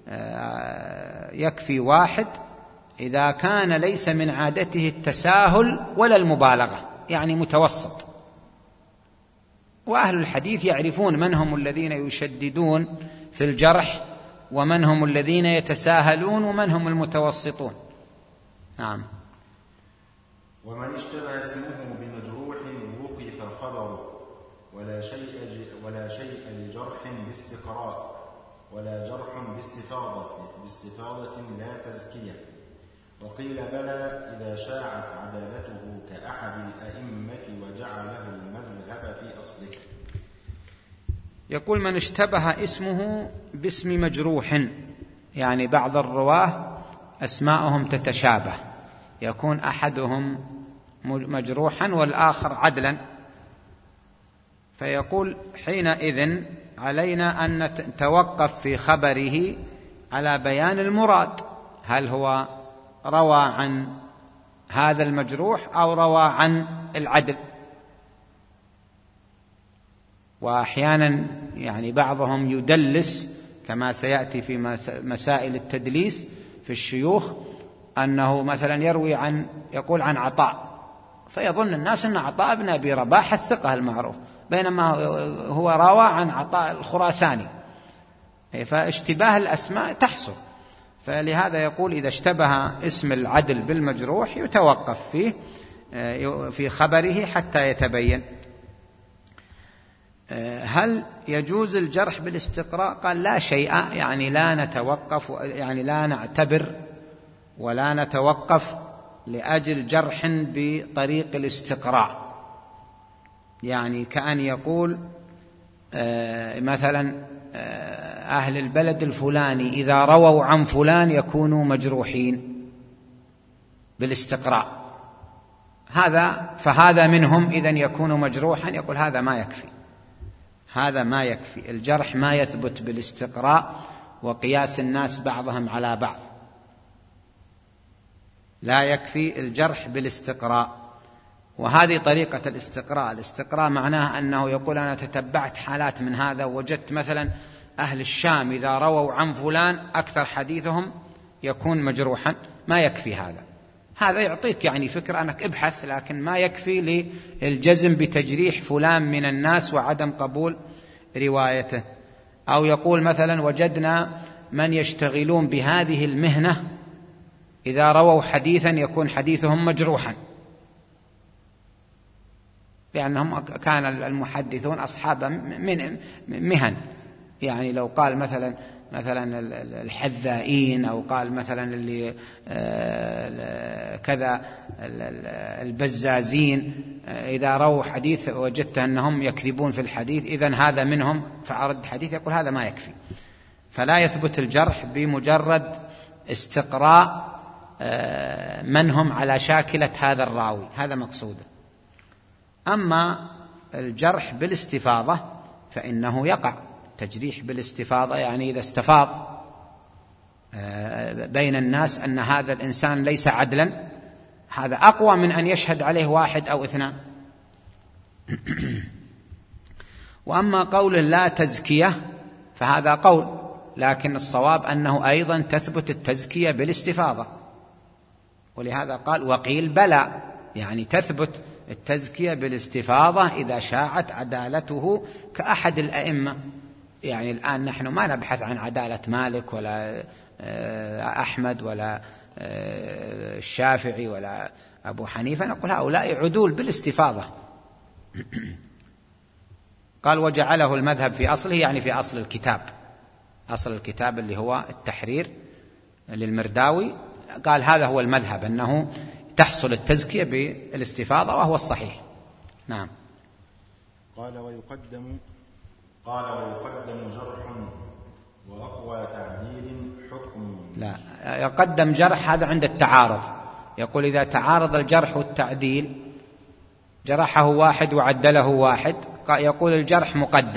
يكفي واحد إذا كان ليس من عادته التساهل ولا المبالغة، يعني متوسط. وأهل الحديث يعرفون من هم الذين يشددون في الجرح ومن هم الذين يتساهلون ومن هم المتوسطون. نعم. ومن اشتبه اسمه بمجروح وقف خبره ولا شيء لجرح باستقراء ولا جرح باستفاضة لا تزكية. وقيل بلى إذا شاعت عدالته كأحد الأئمة وجعله المذهب في أصله. يقول من اشتبه اسمه باسم مجروح، يعني بعض الرواه أسماءهم تتشابه، يكون أحدهم مجروحا والآخر عدلا، فيقول حينئذ علينا أن نتوقف في خبره على بيان المراد، هل هو روى عن هذا المجروح أو روى عن العدل. وأحيانا يعني بعضهم يدلس كما سيأتي في مسائل التدليس في الشيوخ، أنه مثلا يقول عن عطاء، فيظن الناس أن عطاء بن أبي رباح الثقة المعروف، بينما هو روى عن عطاء الخراساني، فاشتباه الأسماء تحصل. فلهذا يقول إذا اشتبه اسم العدل بالمجروح يتوقف فيه في خبره حتى يتبين. هل يجوز الجرح بالاستقراء؟ قال لا شيء، يعني لا نتوقف، يعني لا نعتبر ولا نتوقف لأجل جرح بطريق الاستقراء. يعني كأن يقول مثلا أهل البلد الفلاني إذا رووا عن فلان يكونوا مجروحين بالاستقراء، فهذا منهم إذن يكون مجروحا. يقول هذا ما يكفي، هذا ما يكفي. الجرح ما يثبت بالاستقراء وقياس الناس بعضهم على بعض، لا يكفي الجرح بالاستقراء. وهذه طريقة الاستقراء. الاستقراء معناه أنه يقول أنا تتبعت حالات من هذا، وجدت مثلا أهل الشام إذا رووا عن فلان أكثر حديثهم يكون مجروحا. ما يكفي هذا يعطيك يعني فكرة أنك ابحث، لكن ما يكفي للجزم بتجريح فلان من الناس وعدم قبول روايته. أو يقول مثلا وجدنا من يشتغلون بهذه المهنة إذا رووا حديثا يكون حديثهم مجروحا، لأنهم كان المحدثون أصحاب من مهن. يعني لو قال مثلا الحذائين، أو قال مثلا اللي كذا البزازين، إذا رووا حديث وجدت أنهم يكذبون في الحديث إذن هذا منهم فأرد حديث، يقول هذا ما يكفي. فلا يثبت الجرح بمجرد استقراء من هم على شاكلة هذا الراوي، هذا مقصوده. أما الجرح بالاستفاضة فإنه يقع تجريح بالاستفاضة، يعني إذا استفاض بين الناس أن هذا الإنسان ليس عدلا، هذا أقوى من أن يشهد عليه واحد أو اثنان. وأما قول لا تزكية فهذا قول، لكن الصواب أنه أيضا تثبت التزكية بالاستفاضة، ولهذا قال وقيل بلى، يعني تثبت التزكية بالاستفاضة إذا شاعت عدالته كأحد الأئمة. يعني الآن نحن ما نبحث عن عدالة مالك ولا أحمد ولا الشافعي ولا أبو حنيفة، نقول هؤلاء عدول بالاستفاضة. قال وجعله المذهب في أصله، يعني في أصل الكتاب، أصل الكتاب اللي هو التحرير للمرداوي، قال هذا هو المذهب، أنه تحصل التزكية بالاستفاضة وهو الصحيح. نعم. قال ويقدم جرح وأقوى تعديل حكم. لا، يقدم جرح هذا عند التعارض. يقول إذا تعارض الجرح والتعديل، جرحه واحد وعدله واحد، يقول الجرح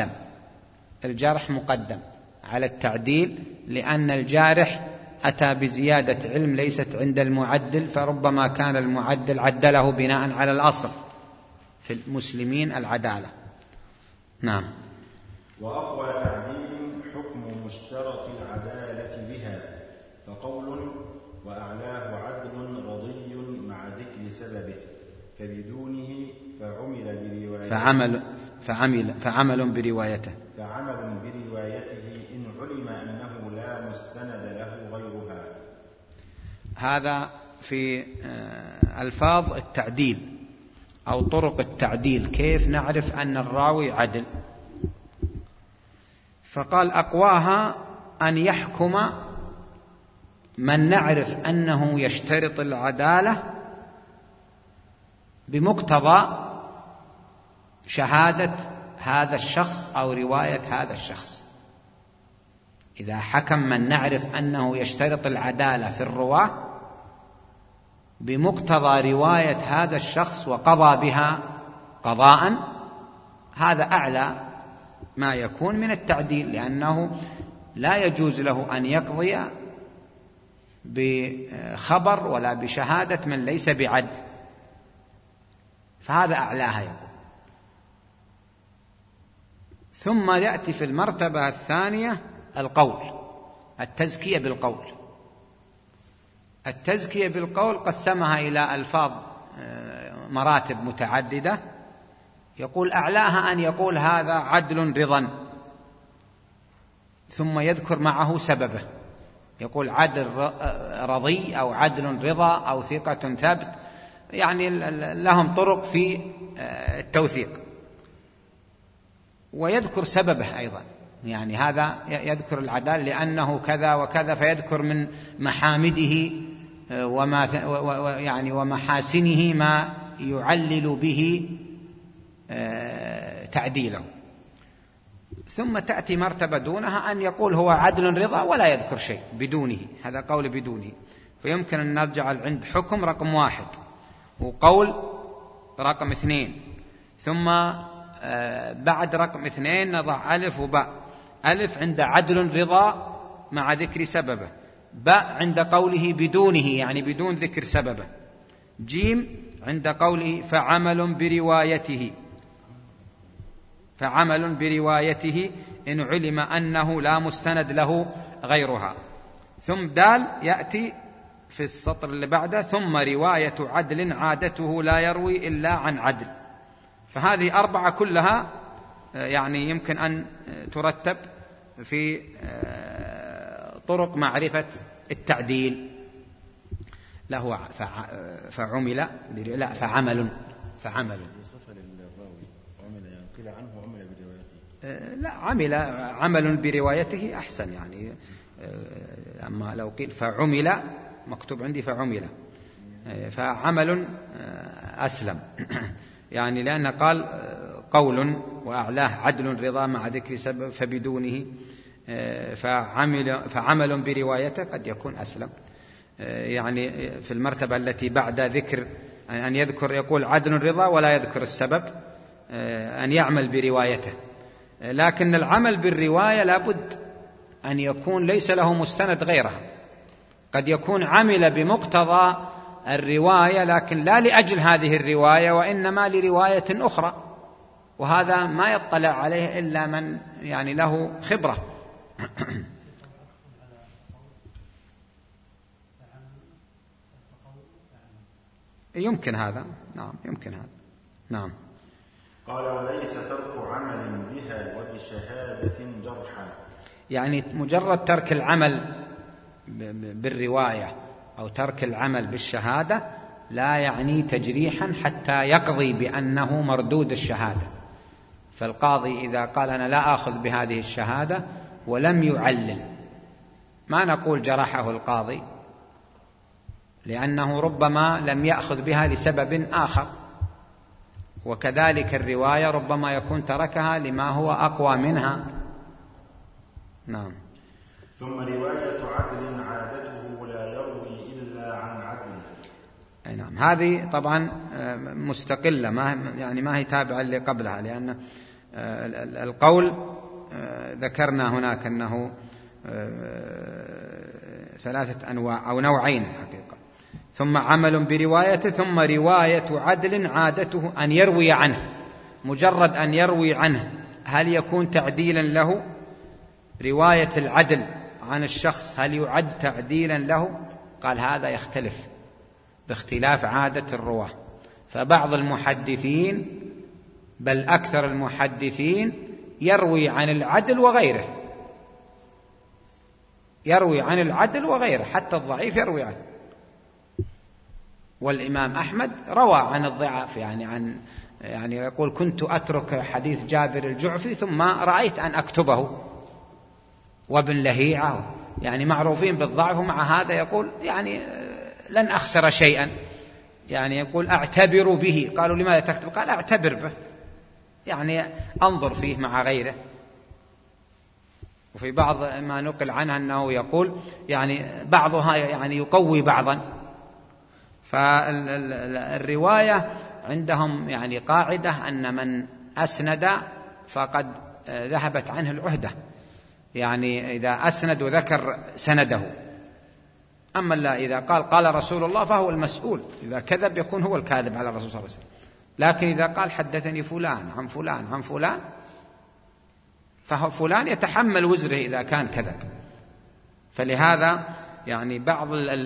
مقدم على التعديل، لأن الجارح أتى بزيادة علم ليست عند المعدل، فربما كان المعدل عدله بناء على الأصل، في المسلمين العدالة. نعم. وأقوى تعديل حكم مشترط العدالة بها، فقول وأعلاه عدل رضي مع ذكر سببه، فبدونه فعمل بروايته إن علم أنه لا مستند له غيرها. هذا في ألفاظ التعديل أو طرق التعديل، كيف نعرف أن الراوي عدل؟ فقال أقواها أن يحكم من نعرف أنه يشترط العدالة بمقتضى شهادة هذا الشخص أو رواية هذا الشخص. إذا حكم من نعرف أنه يشترط العدالة في الرواة بمقتضى رواية هذا الشخص وقضى بها قضاء، هذا أعلى ما يكون من التعديل، لأنه لا يجوز له أن يقضي بخبر ولا بشهادة من ليس بعدل، فهذا أعلاها يقول. ثم يأتي في المرتبة الثانية القول، التزكية بالقول. التزكية بالقول قسمها إلى ألفاظ مراتب متعددة. يقول أعلاها أن يقول هذا عدل رضا، ثم يذكر معه سببه، يقول عدل رضي أو عدل رضا أو ثقة ثبت، يعني لهم طرق في التوثيق، ويذكر سببه أيضا، يعني هذا يذكر العدالة لأنه كذا وكذا، فيذكر من محامده ومحاسنه ما يعلل به تعديله. ثم تأتي مرتبة دونها أن يقول هو عدل رضا ولا يذكر شيء بدونه، هذا قول بدونه. فيمكن أن نجعل عند حكم رقم 1 وقول رقم 2، ثم بعد رقم 2 نضع ألف وباء. ألف عند عدل رضا مع ذكر سببه، باء عند قوله بدونه يعني بدون ذكر سببه، جيم عند قوله فعمل بروايته إن علم أنه لا مستند له غيرها. ثم دال يأتي في السطر اللي بعده ثم رواية عدل عادته لا يروي إلا عن عدل. فهذه 4 كلها يعني يمكن أن ترتب في طرق معرفة التعديل. له فعمل لا فعمل قيل عنه عمل بروايته، لا عمل بروايته أحسن يعني. أما لو قيل فعمل مكتوب عندي فعمل أسلم يعني، لأنه قال قول وأعلاه عدل رضا مع ذكر سبب فبدونه فعمل بروايته قد يكون أسلم. يعني في المرتبة التي بعد ذكر أن يذكر يقول عدل رضا ولا يذكر السبب، أن يعمل بروايته. لكن العمل بالرواية لابد أن يكون ليس له مستند غيرها، قد يكون عمل بمقتضى الرواية لكن لا لأجل هذه الرواية وإنما لرواية أخرى، وهذا ما يطلع عليه إلا من يعني له خبرة. يمكن هذا، نعم يمكن هذا، نعم. قال وليس ترك عمل بها وبشهادة جرحا، يعني مجرد ترك العمل بالرواية أو ترك العمل بالشهادة لا يعني تجريحا حتى يقضي بأنه مردود الشهادة. فالقاضي إذا قال أنا لا آخذ بهذه الشهادة ولم يعلل، ما نقول جرحه القاضي، لأنه ربما لم يأخذ بها لسبب آخر، وكذلك الرواية ربما يكون تركها لما هو أقوى منها. نعم. ثم رواية عدل عادته لا يروي إلا عن عدل. نعم. هذه طبعا مستقلة، ما هي تابعة اللي قبلها، لأن القول ذكرنا هناك أنه 3 أنواع أو نوعين الحقيقة. ثم عمل بروايته، ثم رواية عدل عادته أن يروي عنه. مجرد أن يروي عنه هل يكون تعديلا له؟ رواية العدل عن الشخص هل يعد تعديلا له؟ قال هذا يختلف باختلاف عادة الرواة. فبعض المحدثين بل أكثر المحدثين يروي عن العدل وغيره، يروي عن العدل وغيره، حتى الضعيف يروي عنه. والإمام أحمد روى عن الضعاف، يعني يقول كنت أترك حديث جابر الجعفي ثم رأيت أن أكتبه، وابن لهيعة يعني معروفين بالضعف، ومع هذا يقول يعني لن أخسر شيئا، يعني يقول أعتبر به. قالوا لماذا تكتب؟ قال أعتبر به، يعني أنظر فيه مع غيره. وفي بعض ما نقل عنه أنه يقول يعني بعضها يعني يقوي بعضا. فالرواية عندهم يعني قاعدة أن من أسند فقد ذهبت عنه العهدة، يعني إذا أسند وذكر سنده. أما لا إذا قال رسول الله فهو المسؤول، إذا كذب يكون هو الكاذب على الرسول صلى الله عليه وسلم. لكن إذا قال حدثني فلان عن فلان عن فلان فهو فلان يتحمل وزره إذا كان كذب. فلهذا يعني بعض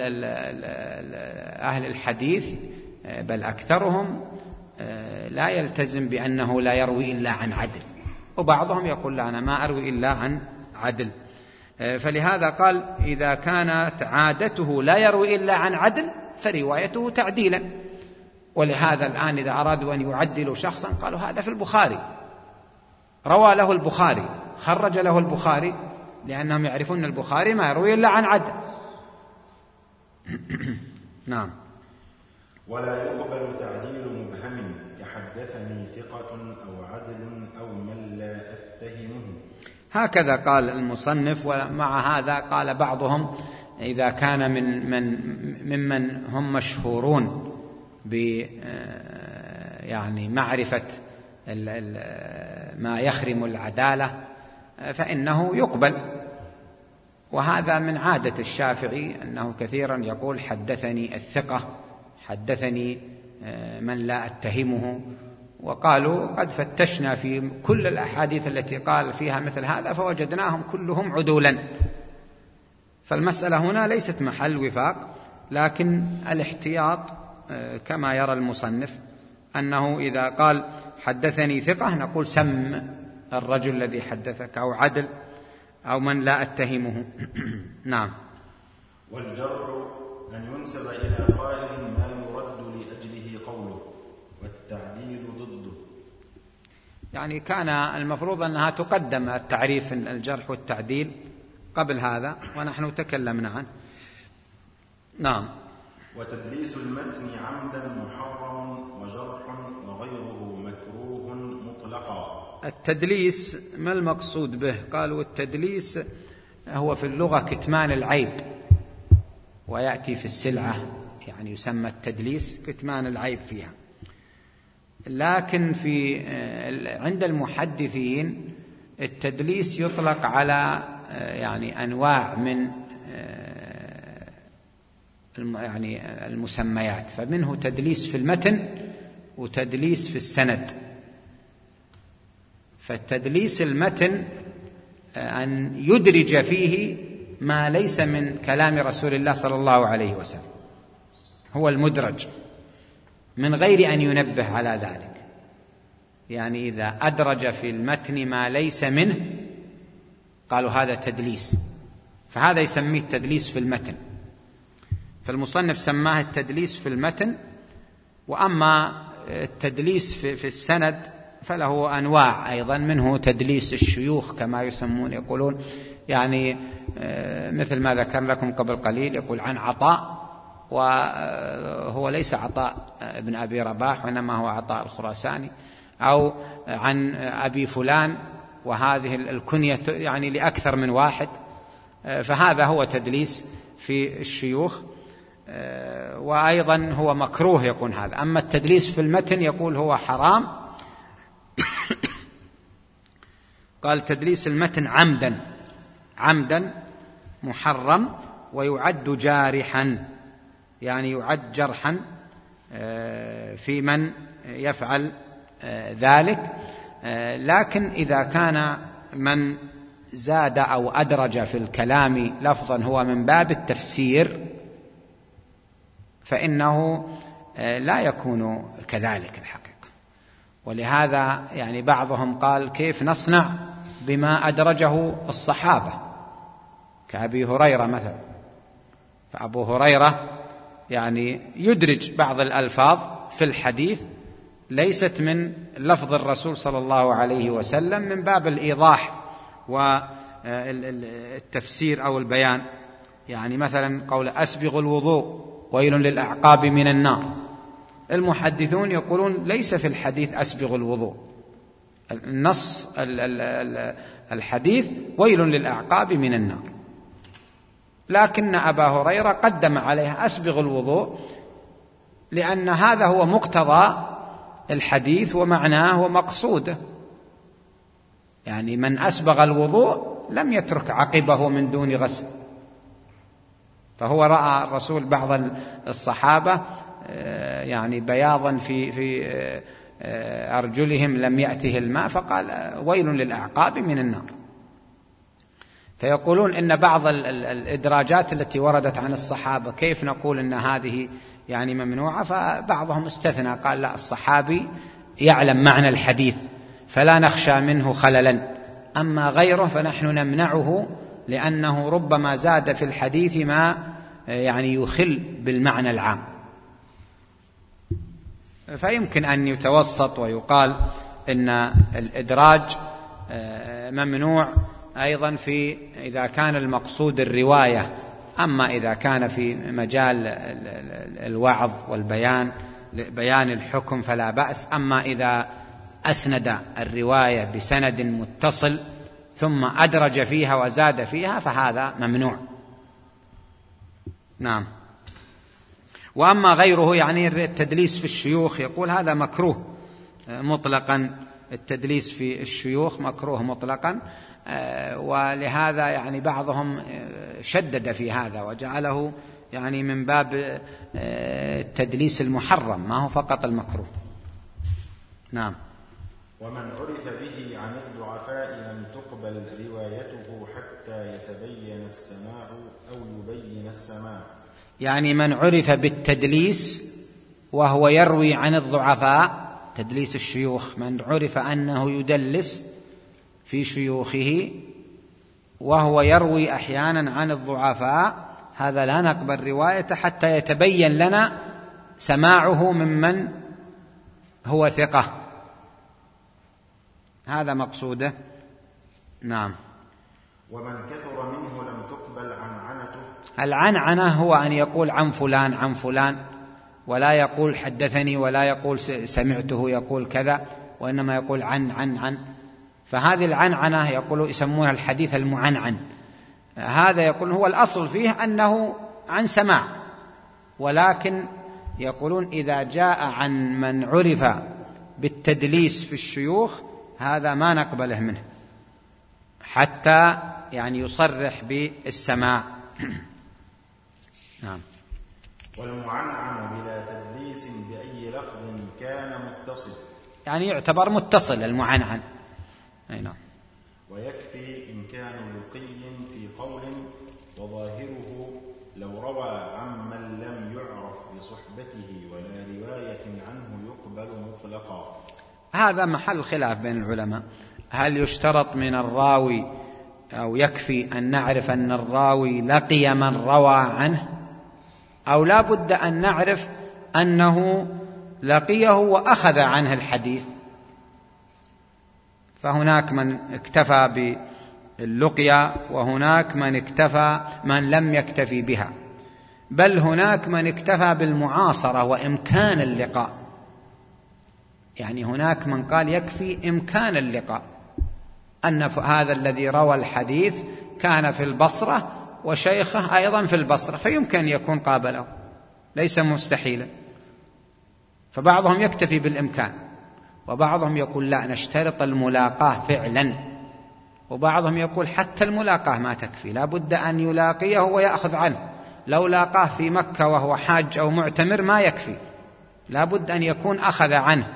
أهل الحديث بل أكثرهم لا يلتزم بأنه لا يروي إلا عن عدل، وبعضهم يقول لا أنا ما أروي إلا عن عدل. فلهذا قال إذا كانت عادته لا يروي إلا عن عدل فروايته تعديلا. ولهذا الآن إذا أرادوا أن يعدلوا شخصا قالوا هذا في البخاري، روى له البخاري، خرج له البخاري، لأنهم يعرفون البخاري ما يروي إلا عن عدل. نعم. ولا يقبل تعديل مبهم كحدثني ثقة أو عدل أو من لا أتهمه. هكذا قال المصنف. ومع هذا قال بعضهم إذا كان ممن هم مشهورون ب يعني معرفة ما يخرم العدالة فإنه يقبل. وهذا من عادة الشافعي أنه كثيرا يقول حدثني الثقة، حدثني من لا أتهمه. وقالوا قد فتشنا في كل الأحاديث التي قال فيها مثل هذا فوجدناهم كلهم عدولا. فالمسألة هنا ليست محل وفاق، لكن الاحتياط كما يرى المصنف أنه إذا قال حدثني ثقة نقول سم الرجل الذي حدثك، أو عدل، أو من لا أتهمه. نعم. والجر أن ينسب إلى قائل ما يرد لأجله قوله، والتعديل ضده. يعني كان المفروض أنها تقدم التعريف الجرح والتعديل قبل هذا، ونحن تكلمنا عنه. نعم. وتدليس المتن عمدا محرم وجرح وغيره مكروه مطلقا. التدليس ما المقصود به؟ قالوا التدليس هو في اللغة كتمان العيب، ويأتي في السلعة يعني يسمى التدليس كتمان العيب فيها. لكن عند المحدثين التدليس يطلق على يعني أنواع من يعني المسميات، فمنه تدليس في المتن وتدليس في السند. فالتدليس المتن أن يدرج فيه ما ليس من كلام رسول الله صلى الله عليه وسلم، هو المدرج من غير أن ينبه على ذلك. يعني إذا أدرج في المتن ما ليس منه قالوا هذا تدليس، فهذا يسميه التدليس في المتن. فالمصنف سماه التدليس في المتن. وأما التدليس في السند فله أنواع أيضا، منه تدليس الشيوخ كما يسمون، يقولون يعني مثل ما ذكر لكم قبل قليل، يقول عن عطاء، وهو ليس عطاء بن أبي رباح وإنما هو عطاء الخراساني، أو عن أبي فلان، وهذه الكنية يعني لأكثر من واحد، فهذا هو تدليس في الشيوخ. وأيضا هو مكروه يكون هذا. أما التدليس في المتن يقول هو حرام. قال تدليس المتن عمدا محرم، ويعد جارحا، يعني يعد جرحا في من يفعل ذلك. لكن إذا كان من زاد أو أدرج في الكلام لفظا هو من باب التفسير فإنه لا يكون كذلك الحقيقة. ولهذا يعني بعضهم قال كيف نصنع بما أدرجه الصحابة كأبي هريرة مثلا؟ فأبو هريرة يعني يدرج بعض الألفاظ في الحديث ليست من لفظ الرسول صلى الله عليه وسلم من باب الإيضاح والتفسير أو البيان. يعني مثلا قول أسبغ الوضوء ويل للأعقاب من النار، المحدثون يقولون ليس في الحديث أسبغ الوضوء، النص الحديث ويل للأعقاب من النار، لكن أبا هريرة قدم عليها أسبغ الوضوء لأن هذا هو مقتضى الحديث ومعناه ومقصوده. يعني من أسبغ الوضوء لم يترك عقبه من دون غسل. فهو رأى الرسول بعض الصحابة يعني بياضا في أرجلهم لم يأته الماء فقال ويل للأعقاب من النار. فيقولون إن بعض الإدراجات التي وردت عن الصحابة كيف نقول إن هذه يعني ممنوعة؟ فبعضهم استثنى قال لا، الصحابي يعلم معنى الحديث فلا نخشى منه خللا، أما غيره فنحن نمنعه لأنه ربما زاد في الحديث ما يعني يخل بالمعنى العام. فيمكن أن يتوسط ويقال إن الإدراج ممنوع أيضا في إذا كان المقصود الرواية، أما إذا كان في مجال الوعظ والبيان بيان الحكم فلا بأس. أما إذا أسند الرواية بسند متصل ثم أدرج فيها وزاد فيها فهذا ممنوع. نعم. وأما غيره يعني التدليس في الشيوخ يقول هذا مكروه مطلقا، التدليس في الشيوخ مكروه مطلقا، ولهذا يعني بعضهم شدد في هذا وجعله يعني من باب التدليس المحرم ما هو فقط المكروه. نعم. ومن عرف به عن الضعفاء لم تقبل روايته حتى يتبين السماع أو يبين السماع. يعني من عرف بالتدليس وهو يروي عن الضعفاء، تدليس الشيوخ، من عرف أنه يدلس في شيوخه وهو يروي أحيانا عن الضعفاء، هذا لا نقبل روايته حتى يتبين لنا سماعه ممن هو ثقة، هذا مقصوده. نعم. ومن كثر منه لم تقبل عنعنته. العنعنة هو أن يقول عن فلان عن فلان، ولا يقول حدثني ولا يقول سمعته يقول كذا، وإنما يقول عن. فهذه العنعنة يسمونها الحديث المعنعن. هذا يقول هو الأصل فيه أنه عن سماع، ولكن يقولون إذا جاء عن من عرف بالتدليس في الشيوخ هذا ما نقبله منه حتى يعني يصرح بالسماع. نعم. والمعنعن بلا تدليس بأي لفظ كان متصل، يعني يعتبر متصل المعنعن. نعم. ويكفي إن كان لقي في قول وظاهره لو روى عمن لم يعرف بصحبته ولا رواية عنه يقبل مطلقا. هذا محل خلاف بين العلماء، هل يشترط من الراوي أو يكفي أن نعرف أن الراوي لقي من روى عنه، أو لا بد أن نعرف أنه لقيه وأخذ عنه الحديث؟ فهناك من اكتفى باللقيا وهناك من لم يكتفي بها، بل هناك من اكتفى بالمعاصرة وإمكان اللقاء. يعني هناك من قال يكفي إمكان اللقاء، أن هذا الذي روى الحديث كان في البصرة وشيخه أيضا في البصرة، فيمكن يكون قابله، ليس مستحيلا. فبعضهم يكتفي بالإمكان، وبعضهم يقول لا نشترط الملاقاة فعلا، وبعضهم يقول حتى الملاقاة ما تكفي، لا بد أن يلاقيه ويأخذ عنه، لو لاقاه في مكة وهو حاج أو معتمر ما يكفي، لا بد أن يكون أخذ عنه.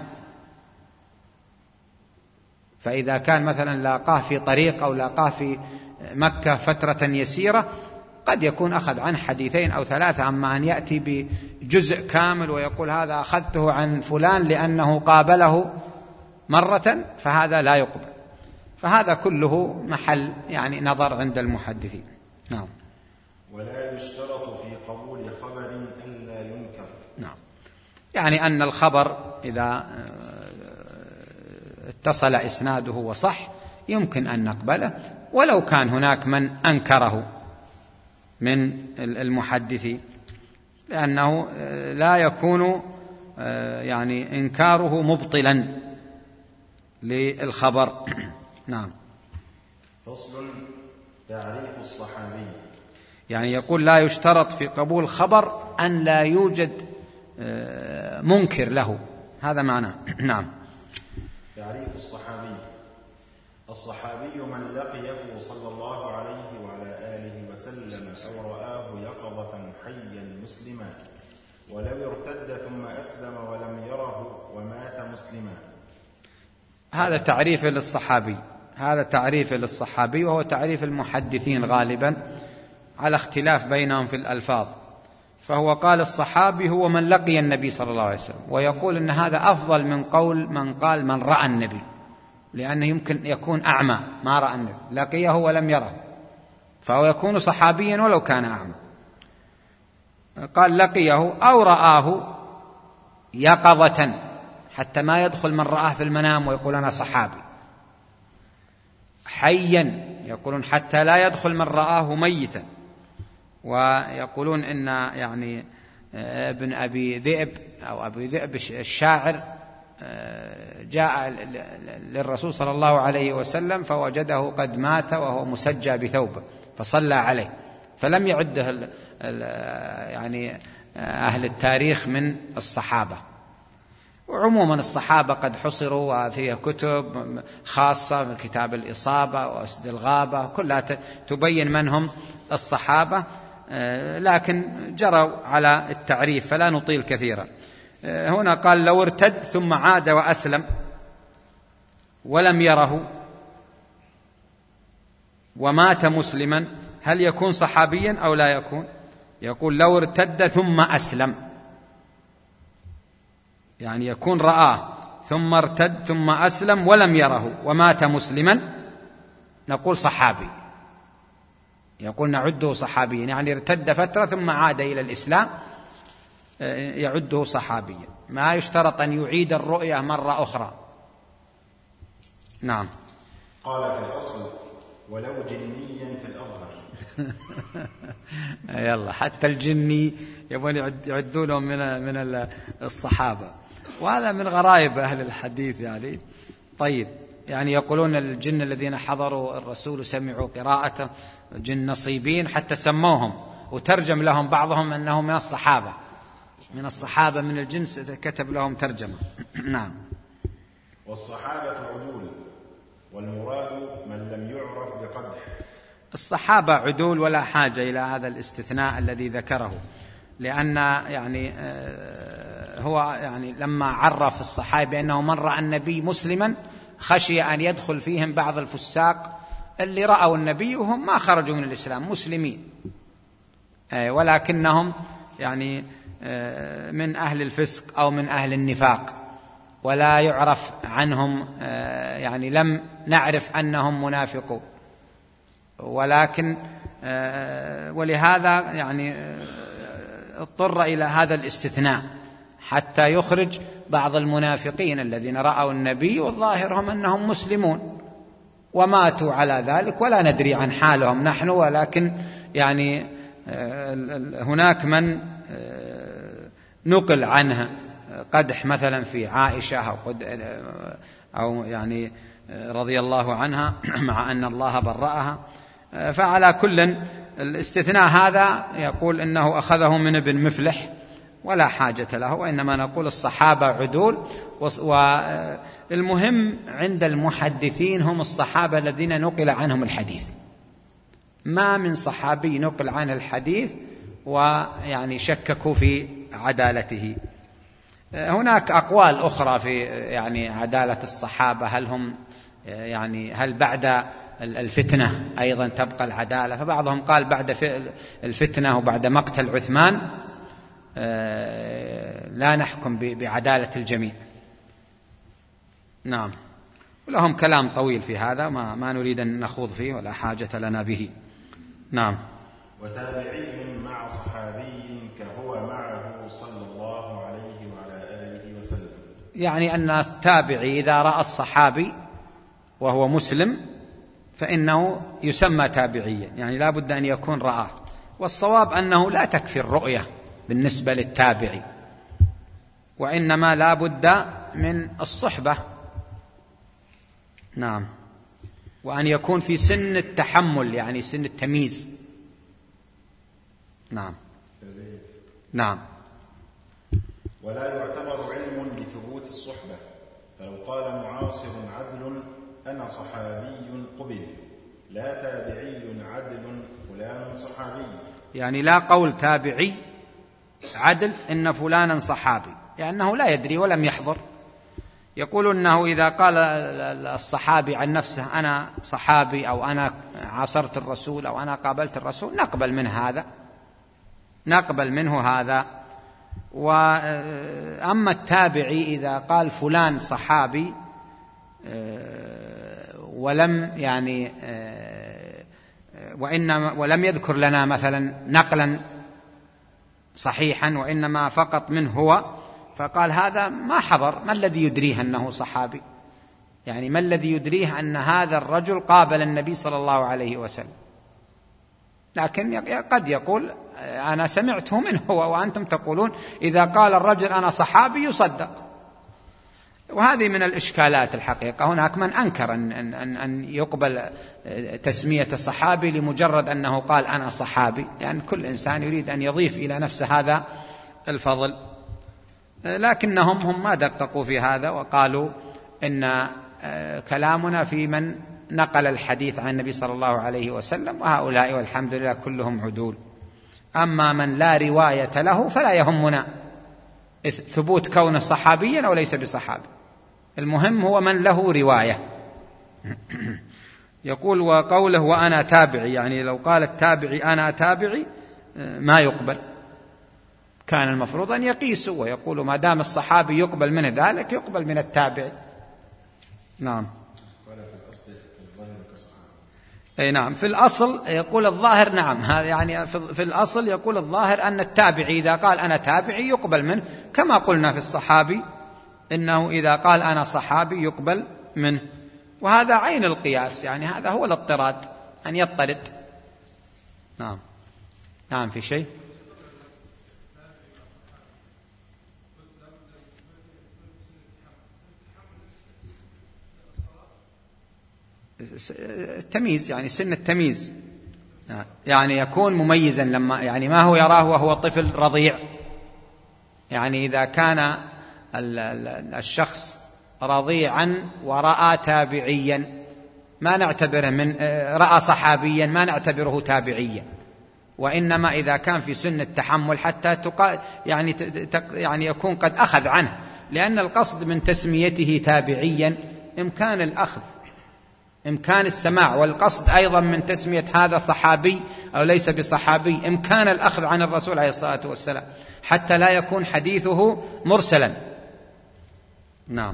فإذا كان مثلا لاقاه في طريق أو لاقاه في مكة فترة يسيرة قد يكون أخذ عنه حديثين أو ثلاثة، أما أن يأتي بجزء كامل ويقول هذا أخذته عن فلان لأنه قابله مرة فهذا لا يقبل. فهذا كله محل يعني نظر عند المحدثين. نعم. ولا يشترط في قبول خبر ألا ينكر. نعم، يعني أن الخبر إذا اتصل إسناده وصح يمكن أن نقبله ولو كان هناك من أنكره من المحدثين، لأنه لا يكون يعني إنكاره مبطلا للخبر. نعم. فصل: تعريف الصحابي. يعني يقول لا يشترط في قبول خبر أن لا يوجد منكر له، هذا معناه. نعم. تعريف الصحابي: الصحابي من لقيه صلى الله عليه وعلى آله وسلم أو رآه يقظة حيا مسلما ولو ارتد ثم أسلم ولم يره ومات مسلما. هذا تعريف للصحابي، هذا تعريف للصحابي، وهو تعريف المحدثين غالبا على اختلاف بينهم في الألفاظ. فهو قال الصحابي هو من لقي النبي صلى الله عليه وسلم، ويقول إن هذا أفضل من قول من قال من رأى النبي، لأنه يمكن يكون أعمى ما رأى النبي، لقيه ولم يره، فهو يكون صحابيا ولو كان أعمى. قال لقيه أو رآه يقظة، حتى ما يدخل من رآه في المنام ويقول أنا صحابي. حيا، يقولون حتى لا يدخل من رآه ميتا. ويقولون إن يعني ابن أبي ذئب أو أبي ذئب الشاعر جاء للرسول صلى الله عليه وسلم فوجده قد مات وهو مسجى بثوبه فصلى عليه، فلم يعده يعني أهل التاريخ من الصحابة. وعموما الصحابة قد حصروا وفيها كتب خاصة، كتاب الإصابة وأسد الغابة كلها تبين من هم الصحابة، لكن جروا على التعريف فلا نطيل كثيرا. هنا قال لو ارتد ثم عاد وأسلم ولم يره ومات مسلما، هل يكون صحابيا أو لا يكون؟ يقول لو ارتد ثم أسلم، يعني يكون رآه ثم ارتد ثم أسلم ولم يره ومات مسلما، نقول صحابي، يقول نعده صحابيا، يعني ارتد فترة ثم عاد إلى الإسلام يعده صحابيا، ما يشترط أن يعيد الرؤية مرة أخرى. نعم. قال في الأصل ولو جنيا في الأظهر. يلا حتى الجني يبون يعدونهم من الصحابة، وهذا من غرائب أهل الحديث يعني. طيب، يعني يقولون الجن الذين حضروا الرسول سمعوا قراءته جن نصيبين، حتى سموهم وترجم لهم بعضهم أنهم من الصحابة، من الصحابة من الجنس، كتب لهم ترجمة. نعم. والصحابة عدول، والمراد من لم يعرف بقدح. الصحابة عدول ولا حاجة إلى هذا الاستثناء الذي ذكره، لأن يعني هو يعني لما عرف الصحابة بأنه من رأى النبي مسلما خشي أن يدخل فيهم بعض الفساق اللي رأوا النبي وهم ما خرجوا من الإسلام مسلمين، ولكنهم يعني من أهل الفسق أو من أهل النفاق، ولا يعرف عنهم يعني لم نعرف أنهم منافقون، ولكن ولهذا يعني اضطر إلى هذا الاستثناء حتى يخرج بعض المنافقين الذين رأوا النبي والظاهرهم أنهم مسلمون وماتوا على ذلك ولا ندري عن حالهم نحن، ولكن يعني هناك من نقل عنها قدح مثلا في عائشة أو يعني رضي الله عنها مع أن الله برأها. فعلى كل الاستثناء هذا يقول إنه أخذه من ابن مفلح ولا حاجة له، وإنما نقول الصحابة عدول. والمهم عند المحدثين هم الصحابة الذين نقل عنهم الحديث، ما من صحابي نقل عنه الحديث ويعني شككوا في عدالته. هناك أقوال أخرى في يعني عدالة الصحابة، هل هم يعني هل بعد الفتنة أيضا تبقى العدالة؟ فبعضهم قال بعد الفتنة وبعد مقتل عثمان لا نحكم بعدالة الجميع. نعم، ولهم كلام طويل في هذا ما نريد أن نخوض فيه ولا حاجة لنا به. نعم. وتابعي مع صحابي كهو معه صلى الله عليه وعلى آله وسلم، يعني أن التابعي إذا رأى الصحابي وهو مسلم فإنه يسمى تابعيا، يعني لا بد أن يكون رآه. والصواب أنه لا تكفي الرؤية بالنسبة للتابعي، وإنما لا بد من الصحبة. نعم، وأن يكون في سن التحمل، يعني سن التمييز. نعم. نعم. ولا يعتبر علم بثبوت الصحبة، فلو قال معاصر عدل أنا صحابي قبل، لا تابعي عدل فلان صحابي. يعني لا قول تابعي عدل إن فلانا صحابي، لأنه لا يدري ولم يحضر. يقول أنه إذا قال الصحابي عن نفسه أنا صحابي أو أنا عاصرت الرسول أو أنا قابلت الرسول نقبل منه هذا. وأما التابعي إذا قال فلان صحابي ولم يذكر لنا مثلا نقلا صحيحا وإنما فقط منه هو، فقال هذا ما حضر، ما الذي يدريه أنه صحابي؟ يعني ما الذي يدريه أن هذا الرجل قابل النبي صلى الله عليه وسلم؟ لكن قد يقول أنا سمعته منه هو، وأنتم تقولون إذا قال الرجل أنا صحابي يصدق. وهذه من الإشكالات الحقيقة. هناك من أنكر أن يقبل تسمية الصحابي لمجرد أنه قال أنا صحابي، يعني كل إنسان يريد أن يضيف إلى نفسه هذا الفضل. لكنهم ما دققوا في هذا وقالوا إن كلامنا في من نقل الحديث عن النبي صلى الله عليه وسلم، وهؤلاء والحمد لله كلهم عدول. أما من لا رواية له فلا يهمنا ثبوت كونه صحابيا أو ليس بصحابي، المهم هو من له رواية. يقول وقوله وأنا تابعي، يعني لو قال التابعي أنا تابعي ما يقبل، كان المفروض أن يقيسوا ويقولوا ما دام الصحابي يقبل منه ذلك يقبل من التابعي. نعم. أي نعم، في الأصل يقول الظاهر، نعم هذا يعني في الأصل يقول الظاهر أن التابعي إذا قال أنا تابعي يقبل منه، كما قلنا في الصحابي إنه إذا قال أنا صحابي يقبل منه. وهذا عين القياس، يعني هذا هو الاضطراد، أن يضطرد. نعم. نعم، في شيء؟ التمييز، يعني سن التمييز، يعني يكون مميزا لما يعني ما هو يراه وهو طفل رضيع. يعني إذا كان الشخص رضيعا ورأى تابعيا ما نعتبره من رأى صحابيا ما نعتبره تابعيا، وإنما إذا كان في سن التحمل حتى يعني يكون قد أخذ عنه، لأن القصد من تسميته تابعيا إمكان الأخذ، إمكان السماع، والقصد أيضا من تسمية هذا صحابي أو ليس بصحابي إمكان الأخذ عن الرسول عليه الصلاة والسلام، حتى لا يكون حديثه مرسلا. نعم.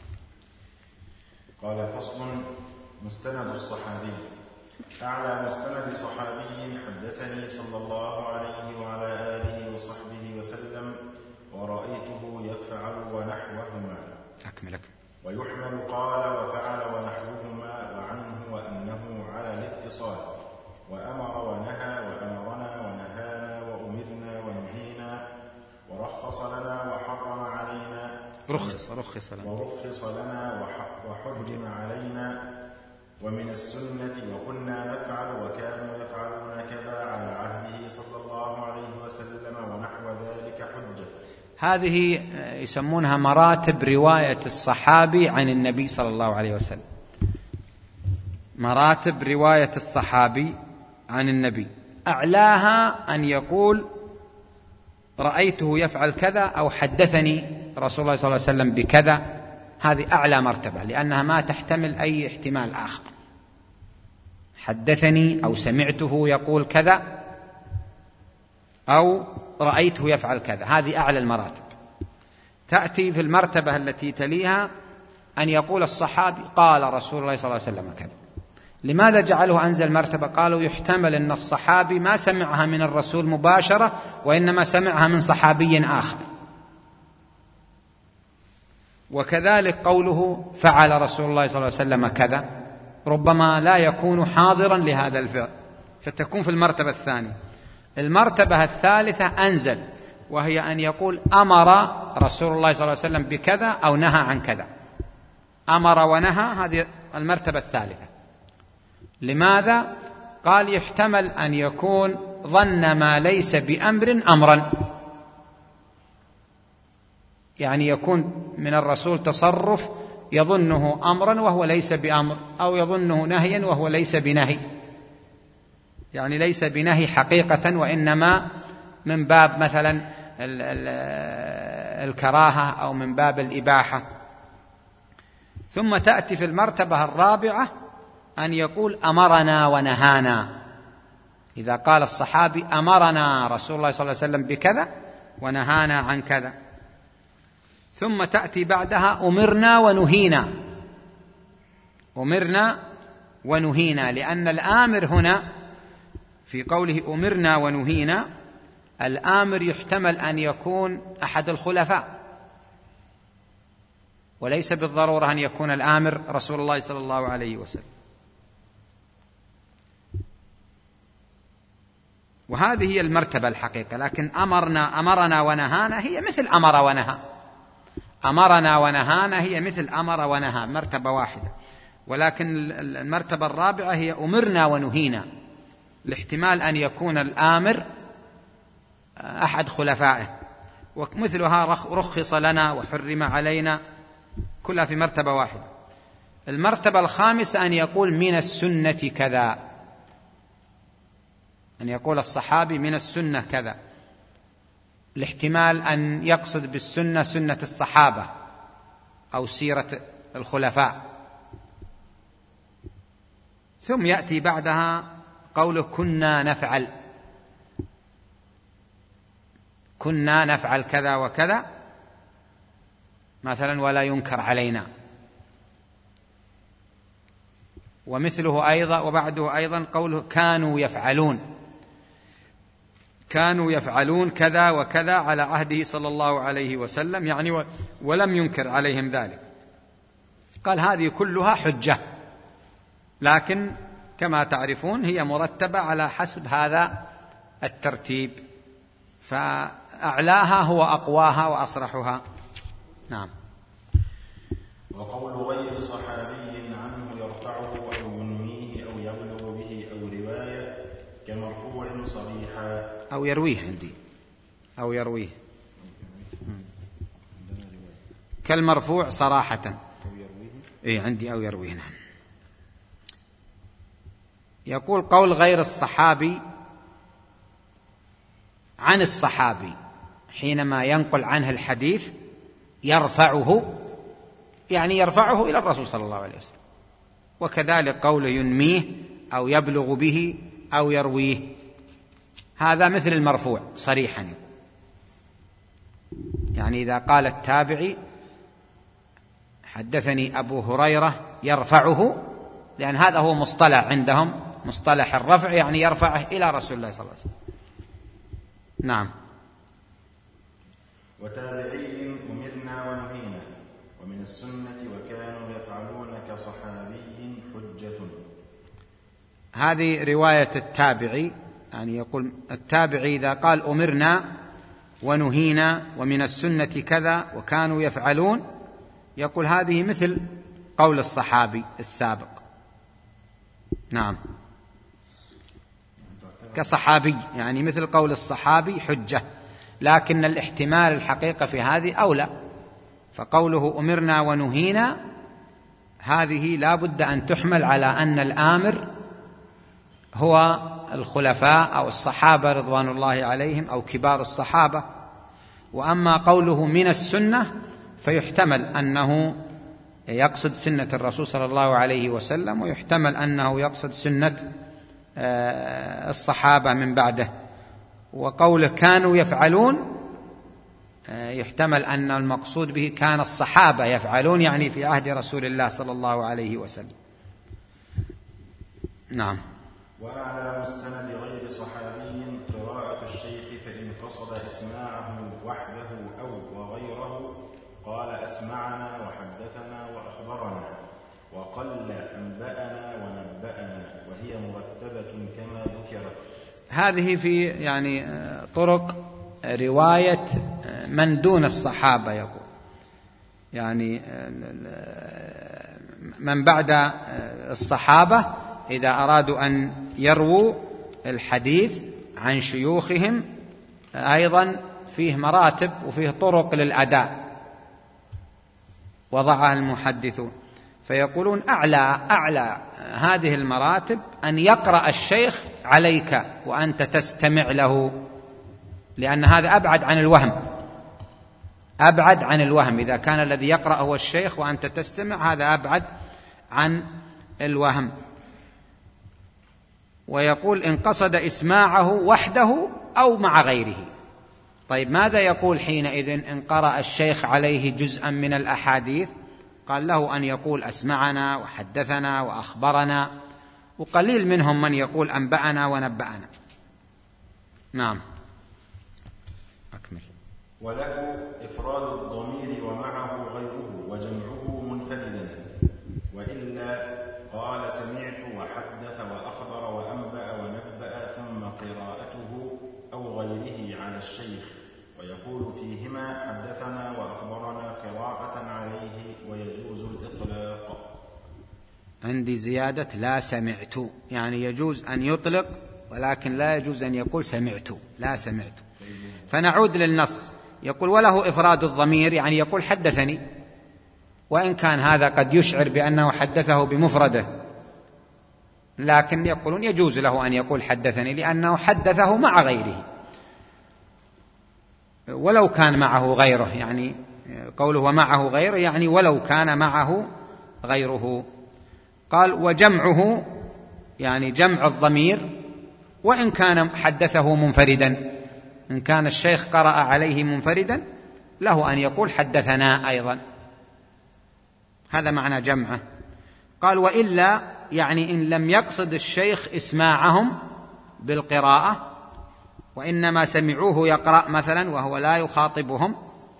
قال فصل: مستند الصحابي. أعلى مستند صحابي حدثني صلى الله عليه وعلى آله وصحبه وسلم ورأيته يفعل ونحوهما. أكملك. ويحمل قال وفعل ونحوهما وعنه وأنه على الاتصال، وأمر ونهى وأمرنا ونهانا وأمرنا ونهينا، ورخص لنا وحرم علينا، ورخص لنا وحرم علينا، ومن السنة وكنا نفعل وكانوا يفعلون كذا على عهده صلى الله عليه وسلم ونحو ذلك حجة. هذه يسمونها مراتب رواية الصحابي عن النبي صلى الله عليه وسلم. مراتب رواية الصحابي عن النبي، أعلاها أن يقول رأيته يفعل كذا أو حدثني رسول الله صلى الله عليه وسلم بكذا، هذه أعلى مرتبة لأنها ما تحتمل أي احتمال آخر. حدثني أو سمعته يقول كذا أو رأيته يفعل كذا، هذه أعلى المراتب. تأتي في المرتبة التي تليها أن يقول الصحابي قال رسول الله صلى الله عليه وسلم كذا. لماذا جعله أنزل مرتبة؟ قالوا يحتمل أن الصحابي ما سمعها من الرسول مباشرة وإنما سمعها من صحابي آخر. وكذلك قوله فعل رسول الله صلى الله عليه وسلم كذا، ربما لا يكون حاضرا لهذا الفعل فتكون في المرتبة الثانية. المرتبة الثالثة أنزل، وهي أن يقول أمر رسول الله صلى الله عليه وسلم بكذا أو نهى عن كذا. أمر ونهى، هذه المرتبة الثالثة. لماذا؟ قال يحتمل أن يكون ظن ما ليس بأمر أمرا، يعني يكون من الرسول تصرف يظنه أمرا وهو ليس بأمر، أو يظنه نهيا وهو ليس بنهي، يعني ليس بنهي حقيقة وإنما من باب مثلا الكراهة أو من باب الإباحة. ثم تأتي في المرتبة الرابعة أن يقول أمرنا ونهانا. إذا قال الصحابي أمرنا رسول الله صلى الله عليه وسلم بكذا ونهانا عن كذا. ثم تأتي بعدها أمرنا ونهينا. أمرنا ونهينا، لأن الآمر هنا في قوله أمرنا ونهينا، الآمر يحتمل أن يكون أحد الخلفاء، وليس بالضرورة أن يكون الآمر رسول الله صلى الله عليه وسلم. وهذه هي المرتبة الحقيقة. لكن أمرنا ونهانا هي مثل أمر ونهى، أمرنا ونهانا هي مثل أمر ونهى، مرتبة واحدة. ولكن المرتبة الرابعة هي أمرنا ونهينا، لاحتمال أن يكون الآمر أحد خلفائه، ومثلها رخص لنا وحرم علينا، كلها في مرتبة واحدة. المرتبة الخامسة أن يقول من السنة كذا، أن يقول الصحابي من السنة كذا، لاحتمال أن يقصد بالسنة سنة الصحابة أو سيرة الخلفاء. ثم يأتي بعدها قوله كنا نفعل كذا وكذا مثلا ولا ينكر علينا. ومثله أيضا وبعده أيضا قوله كانوا يفعلون كذا وكذا على عهده صلى الله عليه وسلم، يعني ولم ينكر عليهم ذلك. قال هذه كلها حجة، لكن كما تعرفون هي مرتبة على حسب هذا الترتيب، فأعلاها هو أقواها وأصرحها. نعم. وقول غير صحابي عنه يرفعه أو ينميه أو يبلغ به أو رواية كمرفوع صريحا أو يرويه، عندي أو يرويه كالمرفوع صراحة. إيه عندي أو يرويه. نعم. يقول قول غير الصحابي عن الصحابي حينما ينقل عنه الحديث يرفعه، يعني يرفعه إلى الرسول صلى الله عليه وسلم. وكذلك قوله ينميه أو يبلغ به أو يرويه، هذا مثل المرفوع صريحا. يعني إذا قال التابعي حدثني أبو هريرة يرفعه، لأن هذا هو مصطلح عندهم، مصطلح الرفع، يعني يرفعه إلى رسول الله صلى الله عليه وسلم. نعم. وتابعي أمرنا ونهينا ومن السنة وكانوا يفعلون كصحابي حجة. هذه رواية التابعي، يعني يقول التابعي إذا قال أمرنا ونهينا ومن السنة كذا وكانوا يفعلون، يقول هذه مثل قول الصحابي السابق. نعم، كصحابي، يعني مثل قول الصحابي حجة، لكن الاحتمال الحقيقة في هذه أولى. فقوله أمرنا ونهينا هذه لا بد أن تحمل على أن الآمر هو الخلفاء أو الصحابة رضوان الله عليهم أو كبار الصحابة وأما قوله من السنة فيحتمل أنه يقصد سنة الرسول صلى الله عليه وسلم، ويحتمل أنه يقصد سنة الصحابة من بعده. وقوله كانوا يفعلون يحتمل أن المقصود به كان الصحابة يفعلون، يعني في عهد رسول الله صلى الله عليه وسلم. نعم. وعلى مستند غير صحابي قراءة الشيخ فإن قصد إسماعه وحده أو وغيره قال أسمعنا وحدثنا وأخبرنا، وقل أنبأنا ونبأنا، وهي مرتبة كما ذكرت. هذه في يعني طرق رواية من دون الصحابة، يقول يعني من بعد الصحابة إذا أرادوا أن يرووا الحديث عن شيوخهم أيضا فيه مراتب وفيه طرق للأداء وضعها المحدثون، فيقولون أعلى هذه المراتب أن يقرأ الشيخ عليك وأنت تستمع له، لأن هذا أبعد عن الوهم. إذا كان الذي يقرأ هو الشيخ وأنت تستمع هذا أبعد عن الوهم. ويقول إن قصد إسماعه وحده أو مع غيره. طيب ماذا يقول حينئذ إن قرأ الشيخ عليه جزءا من الأحاديث؟ قال له أن يقول أسمعنا وحدثنا وأخبرنا، وقليل منهم من يقول أنبأنا ونبأنا. نعم أكمل. وله إفراد الضمير ومعه غيره وجمعه منفردا، وإلا قال سمعت وحدث وأخبر وأنبأ ونبأ ثم قراءته أو غيره على الشيخ، ويقول فيهما حدثنا وأخبرنا قراءة عليه، ويجوز الإطلاق. عندي زيادة لا سمعت، يعني يجوز أن يطلق ولكن لا يجوز أن يقول سمعت، لا سمعت. فنعود للنص، يقول وله إفراد الضمير، يعني يقول حدثني، وإن كان هذا قد يشعر بأنه حدثه بمفرده، لكن يقولون يجوز له أن يقول حدثني لأنه حدثه مع غيره، ولو كان معه غيره، يعني قوله ومعه غيره يعني ولو كان معه غيره. قال وجمعه يعني جمع الضمير، وإن كان حدثه منفردا، إن كان الشيخ قرأ عليه منفردا له أن يقول حدثنا أيضا، هذا معنى جمعه. قال وإلا يعني إن لم يقصد الشيخ إسماعهم بالقراءة وإنما سمعوه يقرأ مثلا وهو لا يخاطبهم،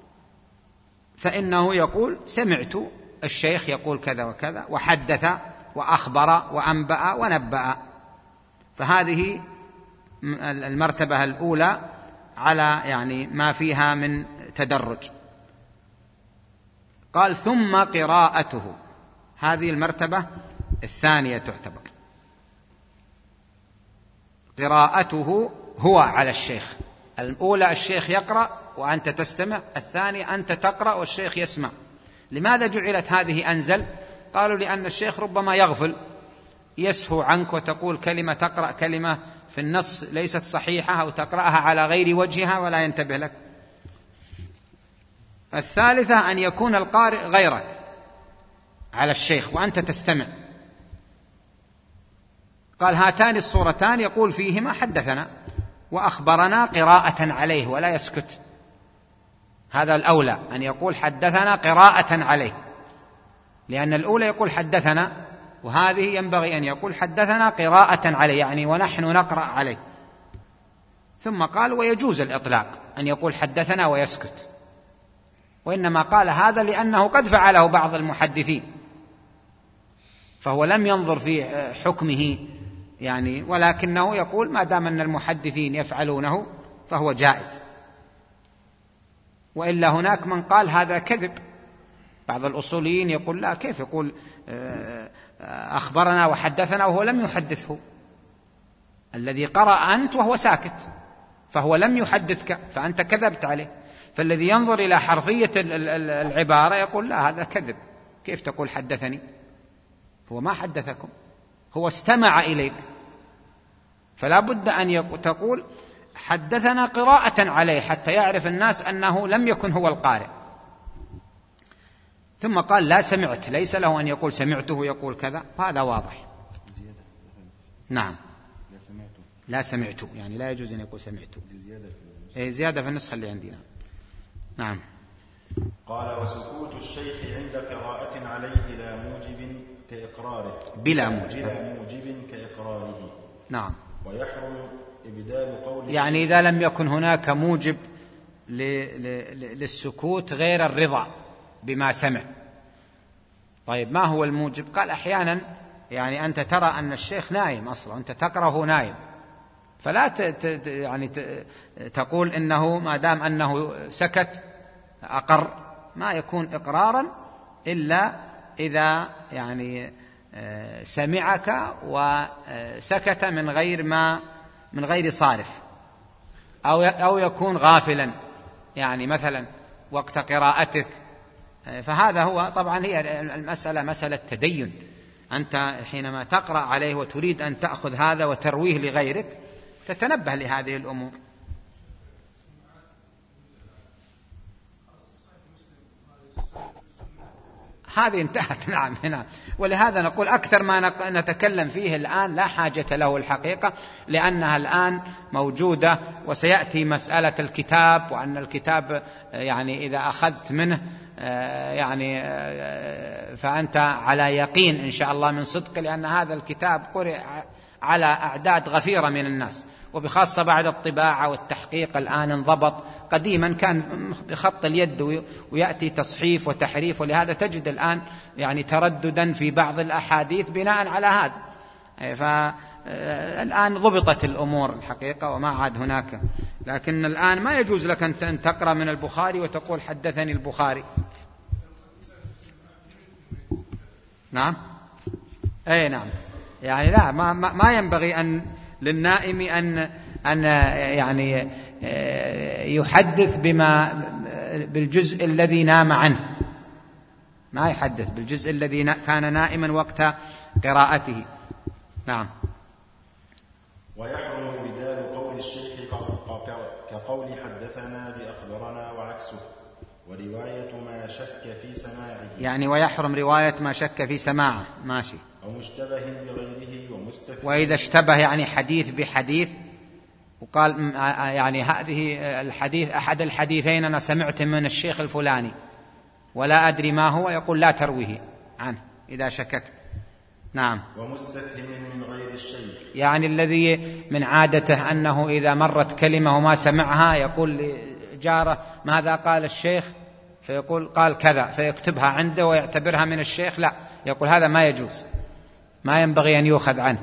فإنه يقول سمعت الشيخ يقول كذا وكذا، وحدث وأخبر وأنبأ ونبأ. فهذه المرتبة الأولى على يعني ما فيها من تدرج. قال ثم قراءته، هذه المرتبة الثانية تعتبر قراءته هو على الشيخ. الأولى الشيخ يقرأ وأنت تستمع، الثانية أنت تقرأ والشيخ يسمع. لماذا جعلت هذه أنزل؟ قالوا لأن الشيخ ربما يغفل، يسهو عنك وتقول كلمة، تقرأ كلمة في النص ليست صحيحة أو تقرأها على غير وجهها ولا ينتبه لك. الثالثة أن يكون القارئ غيرك على الشيخ وأنت تستمع. قال هاتان الصورتان يقول فيهما حدثنا وأخبرنا قراءة عليه ولا يسكت، هذا الأولى أن يقول حدثنا قراءة عليه، لأن الأولى يقول حدثنا، وهذه ينبغي أن يقول حدثنا قراءة عليه، يعني ونحن نقرأ عليه. ثم قال ويجوز الإطلاق أن يقول حدثنا ويسكت، وإنما قال هذا لأنه قد فعله بعض المحدثين، فهو لم ينظر في حكمه يعني، ولكنه يقول ما دام أن المحدثين يفعلونه فهو جائز. وإلا هناك من قال هذا كذب، بعض الأصوليين يقول لا، كيف يقول أخبرنا وحدثنا وهو لم يحدثه؟ الذي قرأ أنت وهو ساكت، فهو لم يحدثك فأنت كذبت عليه. فالذي ينظر إلى حرفية العبارة يقول لا، هذا كذب، كيف تقول حدثني؟ هو ما حدثكم، هو استمع إليك. فلا بد أن تقول حدثنا قراءة عليه حتى يعرف الناس أنه لم يكن هو القارئ، ثم قال لا سمعت، ليس له أن يقول سمعته يقول كذا، هذا واضح. نعم لا سمعت، يعني لا يجوز أن يقول سمعت، زيادة في النسخة اللي عندنا. نعم. قال وسكوت الشيخ عند قراءة عليه لا موجب كإقراره، بلا موجب كإقراره. نعم. ويحرم إبدال قول يعني إذا لم يكن هناك موجب للسكوت غير الرضا بما سمع. طيب ما هو الموجب؟ قال أحيانا يعني أنت ترى أن الشيخ نائم أصلا، أنت تقرأه نائم، فلا يعني تقول إنه ما دام أنه سكت أقر، ما يكون إقرارا إلا إذا يعني سمعك وسكت من غير صارف، أو يكون غافلا، يعني مثلا وقت قراءتك. فهذا هو طبعا هي المسألة مسألة تدين، أنت حينما تقرأ عليه وتريد أن تأخذ هذا وترويه لغيرك تتنبه لهذه الأمور. هذه انتهت. نعم هنا، ولهذا نقول أكثر ما نتكلم فيه الآن لا حاجة له الحقيقة، لأنها الآن موجودة، وسيأتي مسألة الكتاب، وأن الكتاب يعني إذا أخذت منه يعني فأنت على يقين إن شاء الله من صدق، لأن هذا الكتاب قرئ على أعداد غفيرة من الناس، وبخاصة بعد الطباعة والتحقيق الآن انضبط. قديما كان بخط اليد ويأتي تصحيف وتحريف، ولهذا تجد الآن يعني ترددا في بعض الأحاديث بناء على هذا. فالآن ضبطت الأمور الحقيقة وما عاد هناك، لكن الآن ما يجوز لك أن تقرأ من البخاري وتقول حدثني البخاري. نعم أي نعم، يعني لا ما ينبغي أن للنائم أن يعني يحدث بالجزء الذي نام عنه، ما يحدث بالجزء الذي كان نائما وقت قراءته. نعم. ويحرم بدال قول الشيخ كقول حدثنا بأخبرنا وعكسه، ورواية ما شك في سماعه، يعني ويحرم رواية ما شك في سماعه، ماشي. أو مشتبه بغيره ومستفيد. وإذا اشتبه يعني حديث بحديث، وقال يعني هذه الحديث أحد الحديثين أنا سمعت من الشيخ الفلاني ولا أدري ما هو، يقول لا ترويه عنه إذا شككت. نعم. ومستفهم من غير الشيخ، يعني الذي من عادته أنه إذا مرت كلمة وما سمعها يقول لجاره ماذا قال الشيخ، فيقول قال كذا، فيكتبها عنده ويعتبرها من الشيخ، لا، يقول هذا ما يجوز، ما ينبغي أن يؤخذ عنه.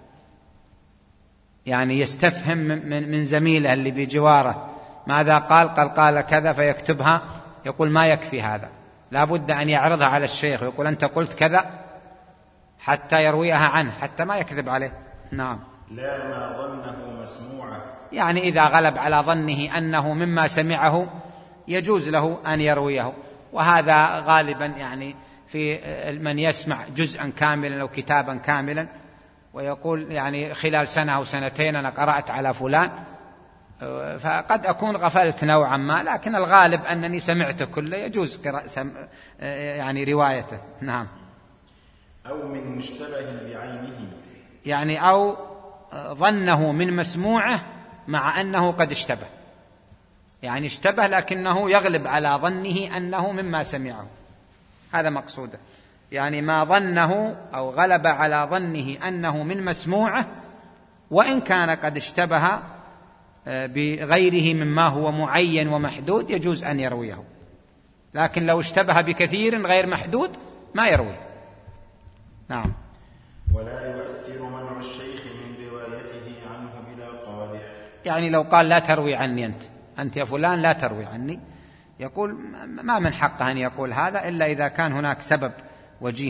يعني يستفهم من زميله اللي بجواره ماذا قال كذا، فيكتبها، يقول ما يكفي هذا، لا بد أن يعرضها على الشيخ ويقول أنت قلت كذا حتى يرويها عنه، حتى ما يكذب عليه. نعم. لا ما ظنه مسموعا، يعني إذا غلب على ظنه أنه مما سمعه يجوز له أن يرويه، وهذا غالبا يعني في من يسمع جزءا كاملا أو كتابا كاملا ويقول يعني خلال سنة أو سنتين أنا قرأت على فلان، فقد أكون غفلت نوعا ما، لكن الغالب أنني سمعته كله، يجوز يعني روايته. نعم. أو من مشتبه بعينه، يعني أو ظنه من مسموعه مع أنه قد اشتبه، يعني اشتبه لكنه يغلب على ظنه أنه مما سمعه، هذا مقصوده. يعني ما ظنه أو غلب على ظنه أنه من مسموعه، وإن كان قد اشتبه بغيره مما هو معين ومحدود يجوز أن يرويه، لكن لو اشتبه بكثير غير محدود ما يروي. نعم. ولا يؤثر منع الشيخ من روايته عنه بلا قادح، يعني لو قال لا تروي عني أنت يا فلان لا تروي عني، يقول ما من حقه أن يقول هذا إلا إذا كان هناك سبب وجيه.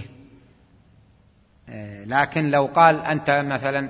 لكن لو قال أنت مثلا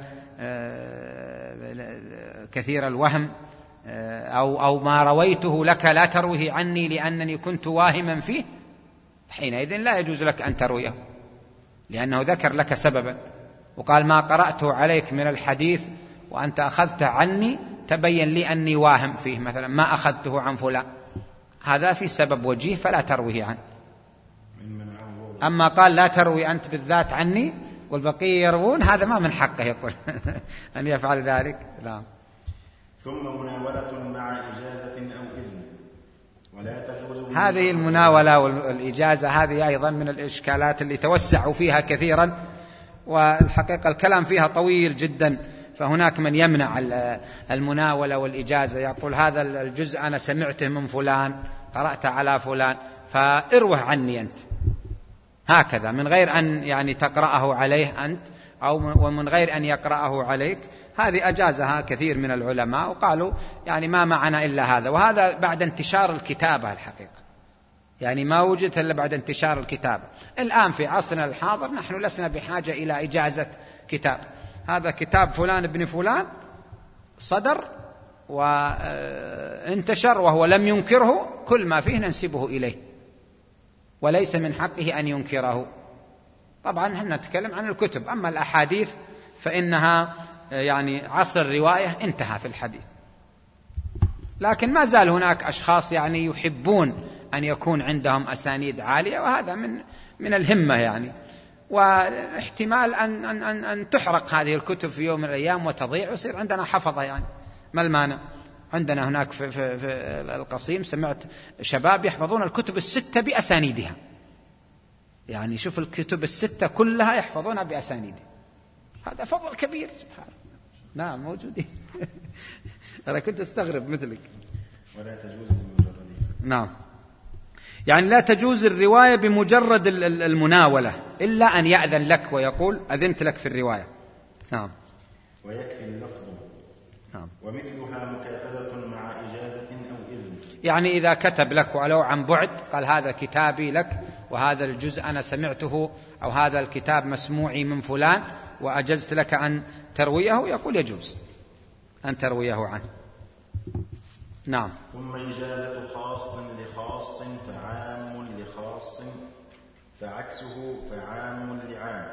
كثير الوهم أو ما رويته لك لا ترويه عني لأنني كنت واهما فيه، حينئذ لا يجوز لك أن ترويه، لأنه ذكر لك سببا، وقال ما قرأته عليك من الحديث وأنت أخذته عني تبين لي أني واهم فيه، مثلا ما أخذته عن فلان، هذا في سبب وجيه فلا ترويه عنه. أما قال لا تروي أنت بالذات عني والبقية يروون، هذا ما من حقه يقول أن يفعل ذلك. لا. ثم مناولة مع إجازة أو إذن ولا تجوز. هذه المناولة والإجازة هذه أيضا من الإشكالات اللي توسعوا فيها كثيرا، والحقيقة الكلام فيها طويل جدا. فهناك من يمنع المناولة والإجازة، يقول هذا الجزء أنا سمعته من فلان، قرأت على فلان، فاروه عني أنت، هكذا من غير أن يعني تقرأه عليه أنت أو ومن غير أن يقرأه عليك. هذه أجازها كثير من العلماء وقالوا يعني ما معنا إلا هذا، وهذا بعد انتشار الكتابة الحقيقة، يعني ما وجدت إلا بعد انتشار الكتابة. الآن في عصرنا الحاضر نحن لسنا بحاجة إلى إجازة كتاب، هذا كتاب فلان ابن فلان صدر وانتشر وهو لم ينكره، كل ما فيه ننسبه إليه وليس من حقه أن ينكره. طبعا نحن نتكلم عن الكتب، أما الأحاديث فإنها يعني عصر الرواية انتهى في الحديث، لكن ما زال هناك أشخاص يعني يحبون أن يكون عندهم أسانيد عالية، وهذا من الهمة يعني، واحتمال أن تحرق هذه الكتب في يوم من الأيام وتضيع ويصير عندنا حفظة، يعني ما المانع. عندنا هناك في القصيم سمعت شباب يحفظون الكتب الستة بأسانيدها، يعني شوف الكتب الستة كلها يحفظونها بأسانيدها، هذا فضل كبير سبحان الله. نعم موجودين أنا كنت أستغرب مثلك. ولا تجوز بمجرد. نعم، يعني لا تجوز الرواية بمجرد المناولة إلا أن يأذن لك ويقول أذنت لك في الرواية. نعم. ويكفي اللفظ. نعم. ومثلها مكاتبة مع إجازة أو إذن، يعني إذا كتب لك ولو عن بعد، قال هذا كتابي لك وهذا الجزء أنا سمعته، أو هذا الكتاب مسموعي من فلان وأجزت لك أن ترويه، يقول يجوز أن ترويه عنه. نعم. ثم إجازة خاص لخاص فعام لخاص فعكسه فعام لعام،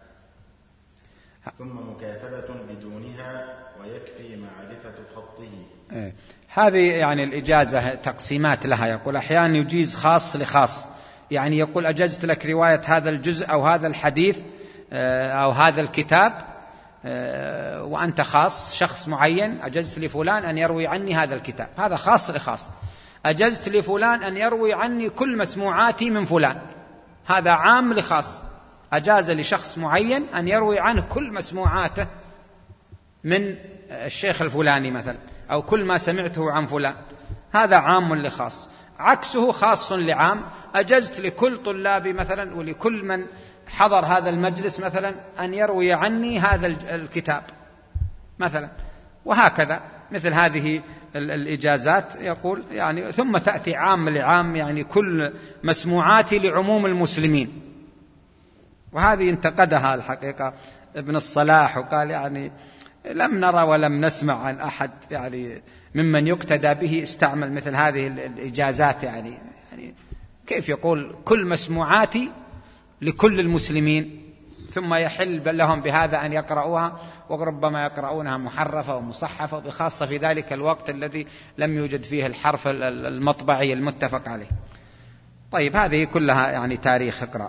ثم مكاتبة بدونها ويكفي معرفة خطه. هذه يعني الإجازة تقسيمات لها، يقول أحيانا يجيز خاص لخاص، يعني يقول أجزت لك رواية هذا الجزء أو هذا الحديث أو هذا الكتاب وأنت خاص شخص معين، أجزت لفلان أن يروي عني هذا الكتاب، هذا خاص لخاص. أجزت لفلان أن يروي عني كل مسموعاتي من فلان، هذا عام لخاص، أجاز لشخص معين أن يروي عنه كل مسموعاته من الشيخ الفلاني مثلا، أو كل ما سمعته عن فلان، هذا عام لخاص. عكسه خاص لعام، أجزت لكل طلابي مثلا ولكل من حضر هذا المجلس مثلا أن يروي عني هذا الكتاب مثلا، وهكذا مثل هذه الإجازات. يقول يعني ثم تأتي عام لعام، يعني كل مسموعاتي لعموم المسلمين. وهذه انتقدها الحقيقة ابن الصلاح وقال يعني لم نرى ولم نسمع عن أحد يعني ممن يقتدى به استعمل مثل هذه الإجازات، يعني كيف يقول كل مسموعاتي لكل المسلمين ثم يحل لهم بهذا أن يقرؤوها، وربما يقرؤونها محرفة ومصحفة، بخاصة في ذلك الوقت الذي لم يوجد فيه الحرف المطبعي المتفق عليه. طيب هذه كلها يعني تاريخ اقرأ.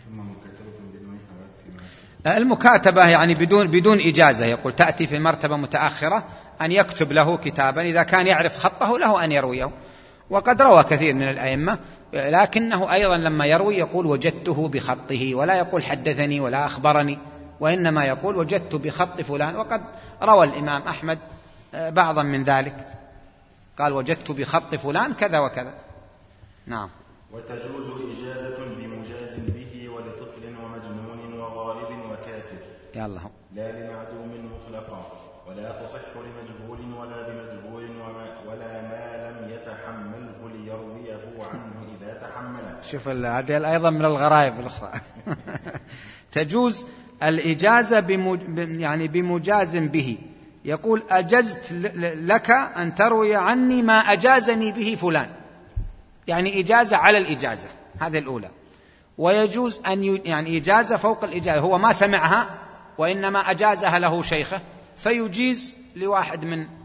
المكاتبة يعني بدون إجازة، يقول تأتي في مرتبة متأخرة أن يكتب له كتابا إذا كان يعرف خطه له أن يرويه، وقد روى كثير من الأئمة، لكنه أيضا لما يروي يقول وجدته بخطه، ولا يقول حدثني ولا أخبرني، وإنما يقول وجدت بخط فلان. وقد روى الإمام أحمد بعضا من ذلك، قال وجدت بخط فلان كذا وكذا. نعم. وتجوز إجازة بمجاز به ولطفل ومجنون وغائب وكافر، يلا لا لمعدوم مطلقا، ولا تصح لمجهول ولا بمجهول، ولا ما لم يتحمله ليرويه عنه إذا تحمله. شوف هذه أيضا من الغرائب الأخرى. تجوز الإجازة يعني بمجاز به، يقول أجزت لك أن تروي عني ما أجازني به فلان، يعني إجازة على الإجازة، هذه الأولى. ويجوز أن يعني إجازة فوق الإجازة، هو ما سمعها وإنما أجازها له شيخه، فيجيز لواحد من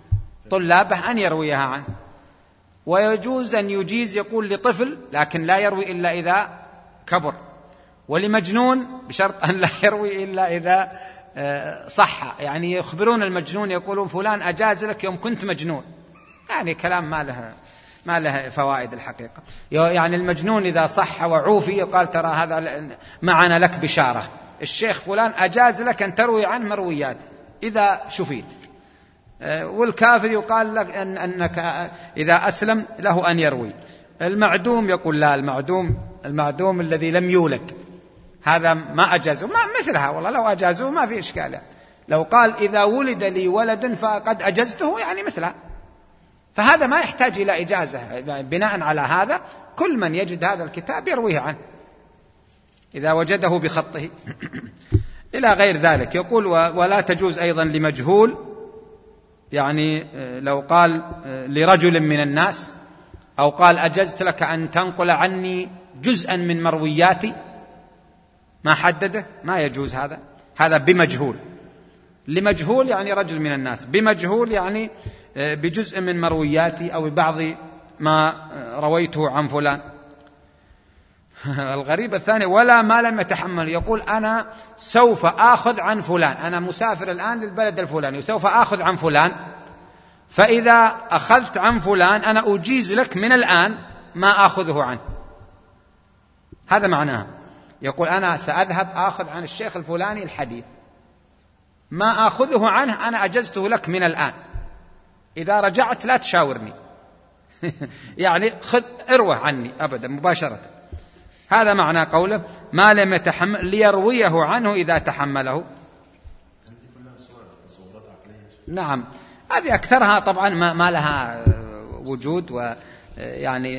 طلابه أن يرويها عنه. ويجوز أن يجيز يقول لطفل لكن لا يروي إلا إذا كبر، ولمجنون بشرط أن لا يروي إلا إذا صح. يعني يخبرون المجنون يقولون فلان أجاز لك يوم كنت مجنون، يعني كلام ما له فوائد الحقيقة. يعني المجنون إذا صح وعوفي يقال ترى هذا معنا لك بشارة، الشيخ فلان أجاز لك أن تروي عنه مرويات إذا شفيت. والكافر يقال لك أنك إذا أسلم له أن يروي. المعدوم يقول لا، المعدوم الذي لم يولد هذا ما أجازه، ما مثلها والله لو أجازوه ما في إشكال. لو قال إذا ولد لي ولد فقد أجزته يعني مثلها، فهذا ما يحتاج إلى إجازة. بناء على هذا كل من يجد هذا الكتاب يرويه عنه إذا وجده بخطه إلى غير ذلك. يقول ولا تجوز أيضا لمجهول، يعني لو قال لرجل من الناس أو قال أجزت لك أن تنقل عني جزءا من مروياتي، ما حدده، ما يجوز هذا بمجهول. لمجهول يعني رجل من الناس، بمجهول يعني بجزء من مروياتي أو ببعض ما رويته عن فلان. الغريب الثاني ولا ما لم يتحمل، يقول أنا سوف آخذ عن فلان، أنا مسافر الآن للبلد الفلاني وسوف آخذ عن فلان، فإذا أخذت عن فلان أنا أجيز لك من الآن ما آخذه عنه. هذا معناه، يقول أنا سأذهب آخذ عن الشيخ الفلاني الحديث، ما آخذه عنه أنا أجزته لك من الآن، إذا رجعت لا تشاورني يعني خذ اروه عني أبدا مباشرة. هذا معنى قوله ما لم يتحمل ليرويه عنه إذا تحمله. نعم، هذه أكثرها طبعا ما لها وجود، ويعني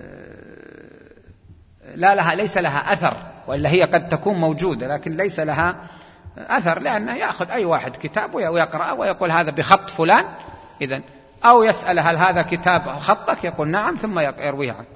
ليس لها أثر، وإلا هي قد تكون موجودة لكن ليس لها أثر، لأنه يأخذ أي واحد كتاب ويقرأ ويقول هذا بخط فلان إذن، أو يسأل هل هذا كتاب خطك، يقول نعم، ثم يرويه عنه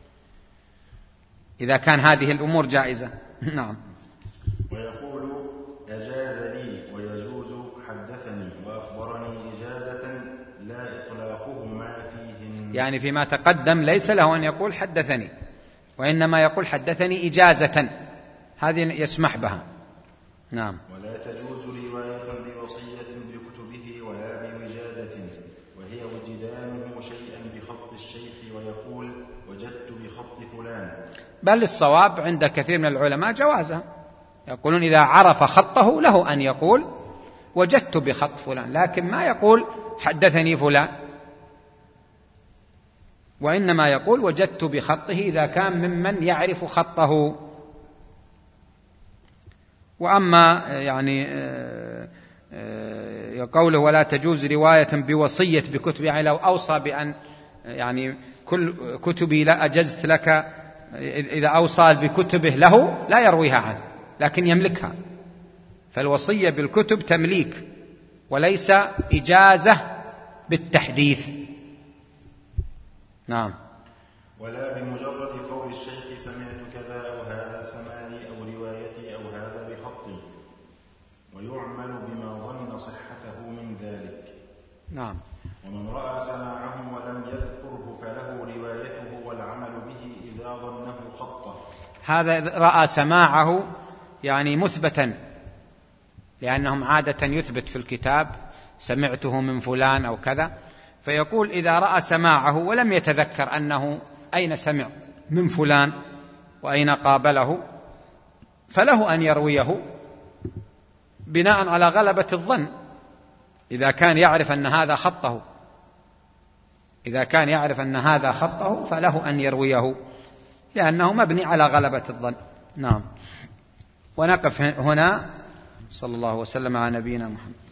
إذا كان هذه الأمور جائزة. نعم. ويقول أجاز لي ويجوز حدثني وأخبرني إجازة لا إطلاقهما فيهن، يعني فيما تقدم ليس له أن يقول حدثني، وإنما يقول حدثني إجازة، هذه يسمح بها. نعم. ولا تجوز رواية بوصية بكتبه ولا بوجادة، وهي وجدانه شيئا بخط الشيخ ويقول وجدت بخط فلان، بل الصواب عند كثير من العلماء جوازها، يقولون إذا عرف خطه له أن يقول وجدت بخط فلان، لكن ما يقول حدثني فلان، وإنما يقول وجدت بخطه إذا كان ممن يعرف خطه. وأما يعني قوله ولا تجوز رواية بوصية بكتب، يعني لو أوصى بأن يعني كل كتبي لا أجزت لك، إذا أوصى بكتبه له لا يرويها عنه لكن يملكها، فالوصية بالكتب تمليك وليس إجازة بالتحديث. نعم. ولا بمجرد قول الشيخ سمعت كذا أو هذا سماعي أو روايتي أو هذا بخطي، ويعمل بما ظن صحته من ذلك. نعم. ومن رأى سماعه ولم يذكره فله روايته والعمل به إذا ظنه خطه. هذا رأى سماعه يعني مثبتا، لأنهم عادة يثبت في الكتاب سمعته من فلان أو كذا، فيقول إذا رأى سماعه ولم يتذكر أنه أين سمع من فلان وأين قابله، فله أن يرويه بناء على غلبة الظن، إذا كان يعرف أن هذا خطه، إذا كان يعرف أن هذا خطه فله أن يرويه لأنه مبني على غلبة الظن. نعم. ونقف هنا. صلى الله وسلم على نبينا محمد.